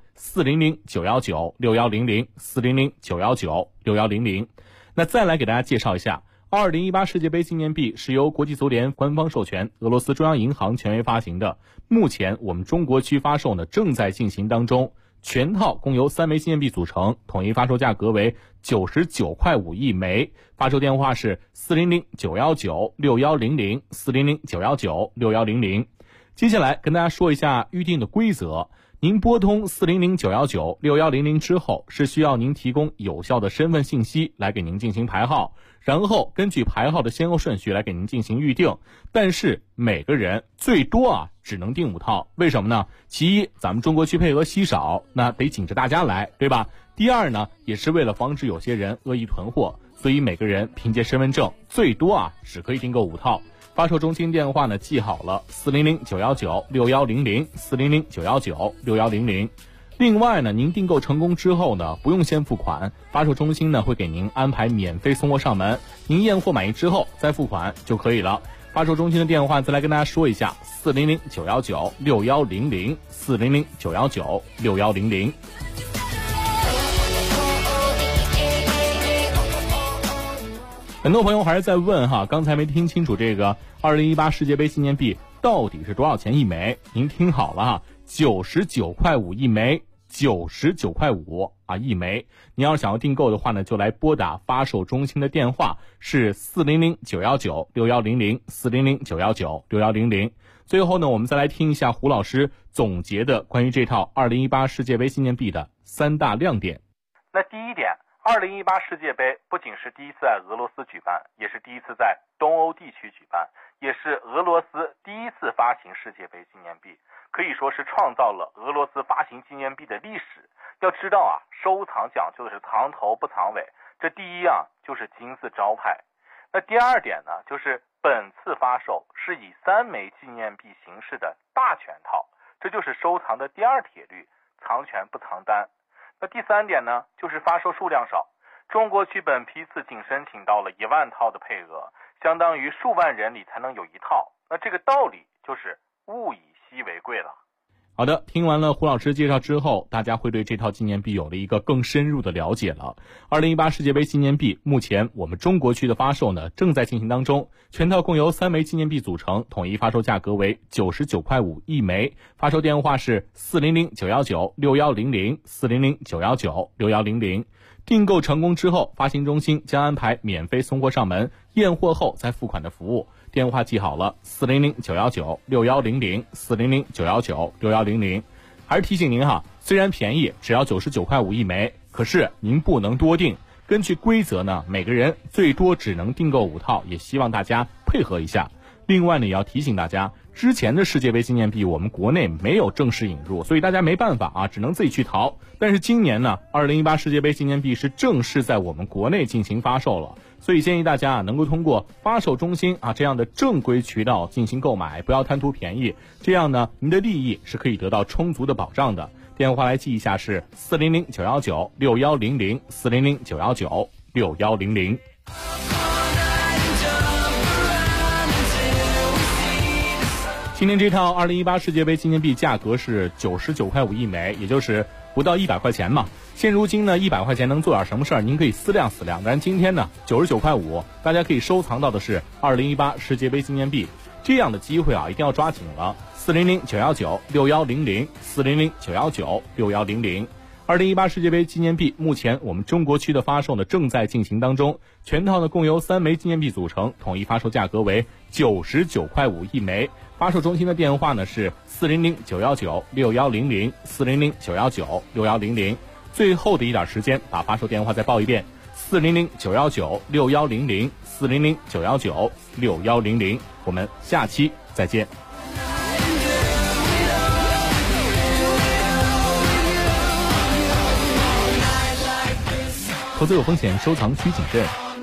400-919-6100 400-919-6100。那再来给大家介绍一下，2018世界杯纪念币是由国际足联官方授权，俄罗斯中央银行权威发行的。目前我们中国区发售呢正在进行当中，全套共由3枚纪念币组成，统一发售价格为99.5块一枚。发售电话是400-919-6100 400-919-6100。接下来跟大家说一下预定的规则。您拨通400-919-6100之后，是需要您提供有效的身份信息来给您进行排号，然后根据排号的先后顺序来给您进行预定。但是每个人最多只能订5套，为什么呢？其一，咱们中国区配额稀少，那得紧着大家来，对吧？第二呢，也是为了防止有些人恶意囤货，所以每个人凭借身份证最多只可以订购5套。发售中心电话呢记好了，400-919-6100 400-919-6100。另外呢，您订购成功之后呢，不用先付款，发售中心呢会给您安排免费送货上门，您验货满意之后再付款就可以了。发售中心的电话再来跟大家说一下，400-919-6100 400-919-6100。很多朋友还是在问刚才没听清楚这个2018世界杯纪念币到底是多少钱一枚？您听好了99.5块一枚，99.5块一枚。您要是想要订购的话呢，就来拨打发售中心的电话是400-919-6100 400-919-6100。最后呢，我们再来听一下胡老师总结的关于这套2018世界杯纪念币的3大亮点。 那第一点，2018世界杯不仅是第一次在俄罗斯举办，也是第一次在东欧地区举办，也是俄罗斯第一次发行世界杯纪念币，可以说是创造了俄罗斯发行纪念币的历史。要知道收藏讲究的是藏头不藏尾，这第一就是金字招牌。那第二点呢，就是本次发售是以3枚纪念币形式的大全套，这就是收藏的第二铁律，藏权不藏单。那第三点呢，就是发售数量少，中国区本批次仅申请到了1万套的配额，相当于数万人里才能有1套。那这个道理就是物以稀为贵了。 好的，听完了胡老师介绍之后，大家会对这套纪念币有了一个更深入的了解了。2018世界杯纪念币目前我们中国区的发售呢正在进行当中，全套共由3枚纪念币组成，统一发售价格为99.5块一枚。发售电话是400-919-6100 400-919-6100。订购成功之后，发行中心将安排免费送货上门，验货后再付款的服务。 电话记好了，400-919-6100，400-919-6100。还是提醒您哈，虽然便宜，只要99块5一枚，可是您不能多订。根据规则呢，每个人最多只能订购5套，也希望大家配合一下。另外呢，也要提醒大家，之前的世界杯纪念币我们国内没有正式引入，所以大家没办法啊，只能自己去淘。但是今年呢，2018世界杯纪念币是正式在我们国内进行发售了，所以建议大家啊，能够通过发售中心啊这样的正规渠道进行购买，不要贪图便宜，这样呢，您的利益是可以得到充足的保障的。电话来记一下是400-919-6100，400-919-6100。今年这套2018世界杯纪念币价格是99块5一枚，也就是不到100块钱嘛。现如今呢，100块钱能做点什么事儿？您可以思量思量。但是今天呢，99块5，大家可以收藏到的是2018世界杯纪念币，这样的机会啊，一定要抓紧了。400-919-6100，400-919-6100。2018世界杯纪念币目前我们中国区的发售呢正在进行当中，全套呢共由3枚纪念币组成，统一发售价格为99块5一枚。发售中心的电话呢是400-919-6100，400-919-6100。最后的一点时间，把发售电话再报一遍：400-919-6100，400-919-6100。我们下期再见。投资有风险，收藏需谨慎。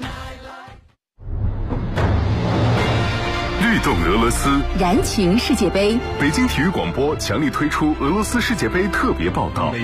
律动俄罗斯， 燃情世界杯。 北京体育广播强力推出俄罗斯世界杯特别报道。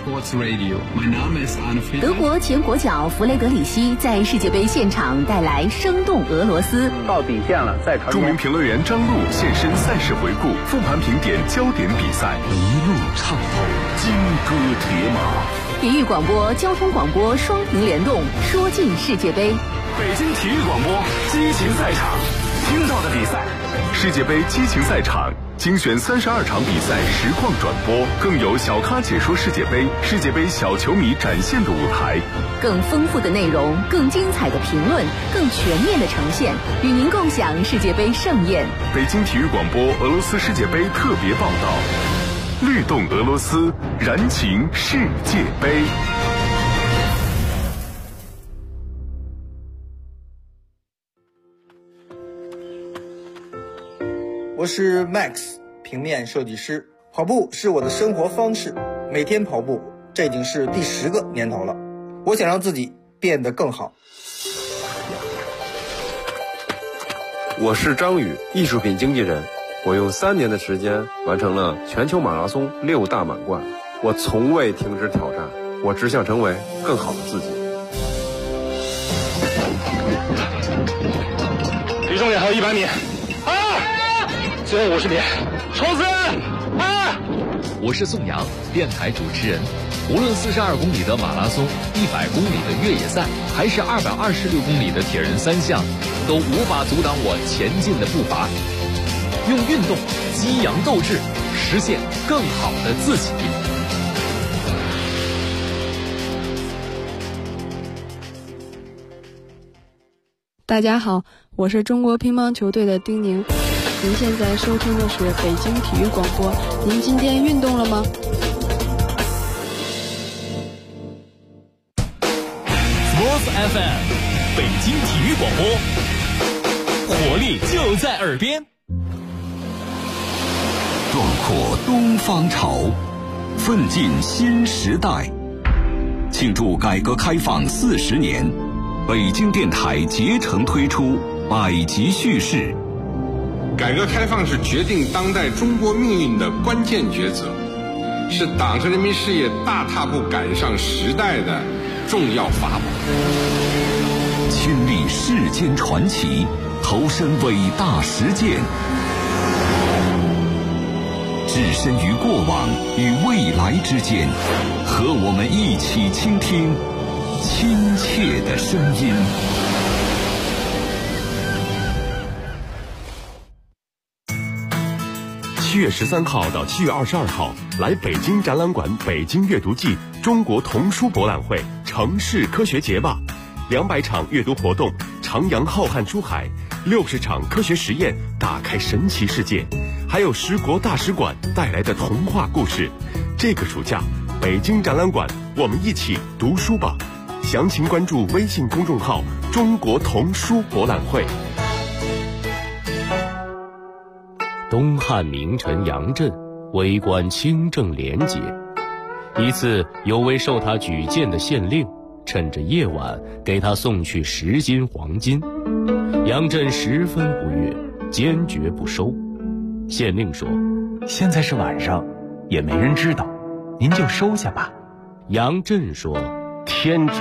德国前国脚弗雷德里希在世界杯现场带来生动俄罗斯。 到底线了，再传。 著名评论员张璐现身赛事回顾，复盘评点焦点比赛，一路畅透金戈铁马。 体育广播、交通广播双屏联动，说尽世界杯。 北京体育广播激情赛场，听到的比赛，世界杯激情赛场精选32场比赛实况转播，更有小咖解说世界杯，世界杯小球迷展现的舞台， 更丰富的内容，更精彩的评论，更全面的呈现，与您共享世界杯盛宴。 北京体育广播俄罗斯世界杯特别报道。律动俄罗斯，燃情世界杯。 我是 Max， 平面设计师。跑步是我的生活方式，每天跑步，这已经是第10个年头了。我想让自己变得更好。 我是张宇，艺术品经纪人。我用3年的时间完成了全球马拉松6大满贯，我从未停止挑战，我只想成为更好的自己。 离终点还有100米，最后50米，冲刺！ 我是宋阳，电台主持人。无论42公里的马拉松、100公里的越野赛，还是226公里的铁人3项，都无法阻挡我前进的步伐。用运动激扬斗志，实现更好的自己。 大家好，我是中国乒乓球队的丁宁。您现在收听的是北京体育广播。您今天运动了吗 ？Sports FM， 北京体育广播，活力就在耳边。 壮阔东方潮，奋进新时代。庆祝改革开放40年，北京电台竭诚推出百集叙事。 改革开放是决定当代中国命运的关键抉择，是党和人民事业大踏步赶上时代的重要法宝。 亲历世间传奇，投身伟大实践，置身于过往与未来之间，和我们一起倾听亲切的声音。 7月13号到7月22号，来北京展览馆北京阅读季中国童书博览会城市科学节吧，200场阅读活动，徜徉浩瀚书海， 60场科学实验打开神奇世界，还有10国大使馆带来的童话故事。这个暑假，北京展览馆，我们一起读书吧。详情关注微信公众号“中国童书博览会”。 东汉名臣杨震为官清正廉洁，一次有位受他举荐的县令趁着夜晚给他送去10斤黄金，杨震十分不悦，坚决不收。县令说：“ 现在是晚上，也没人知道，您就收下吧。” 杨震说：“ 天知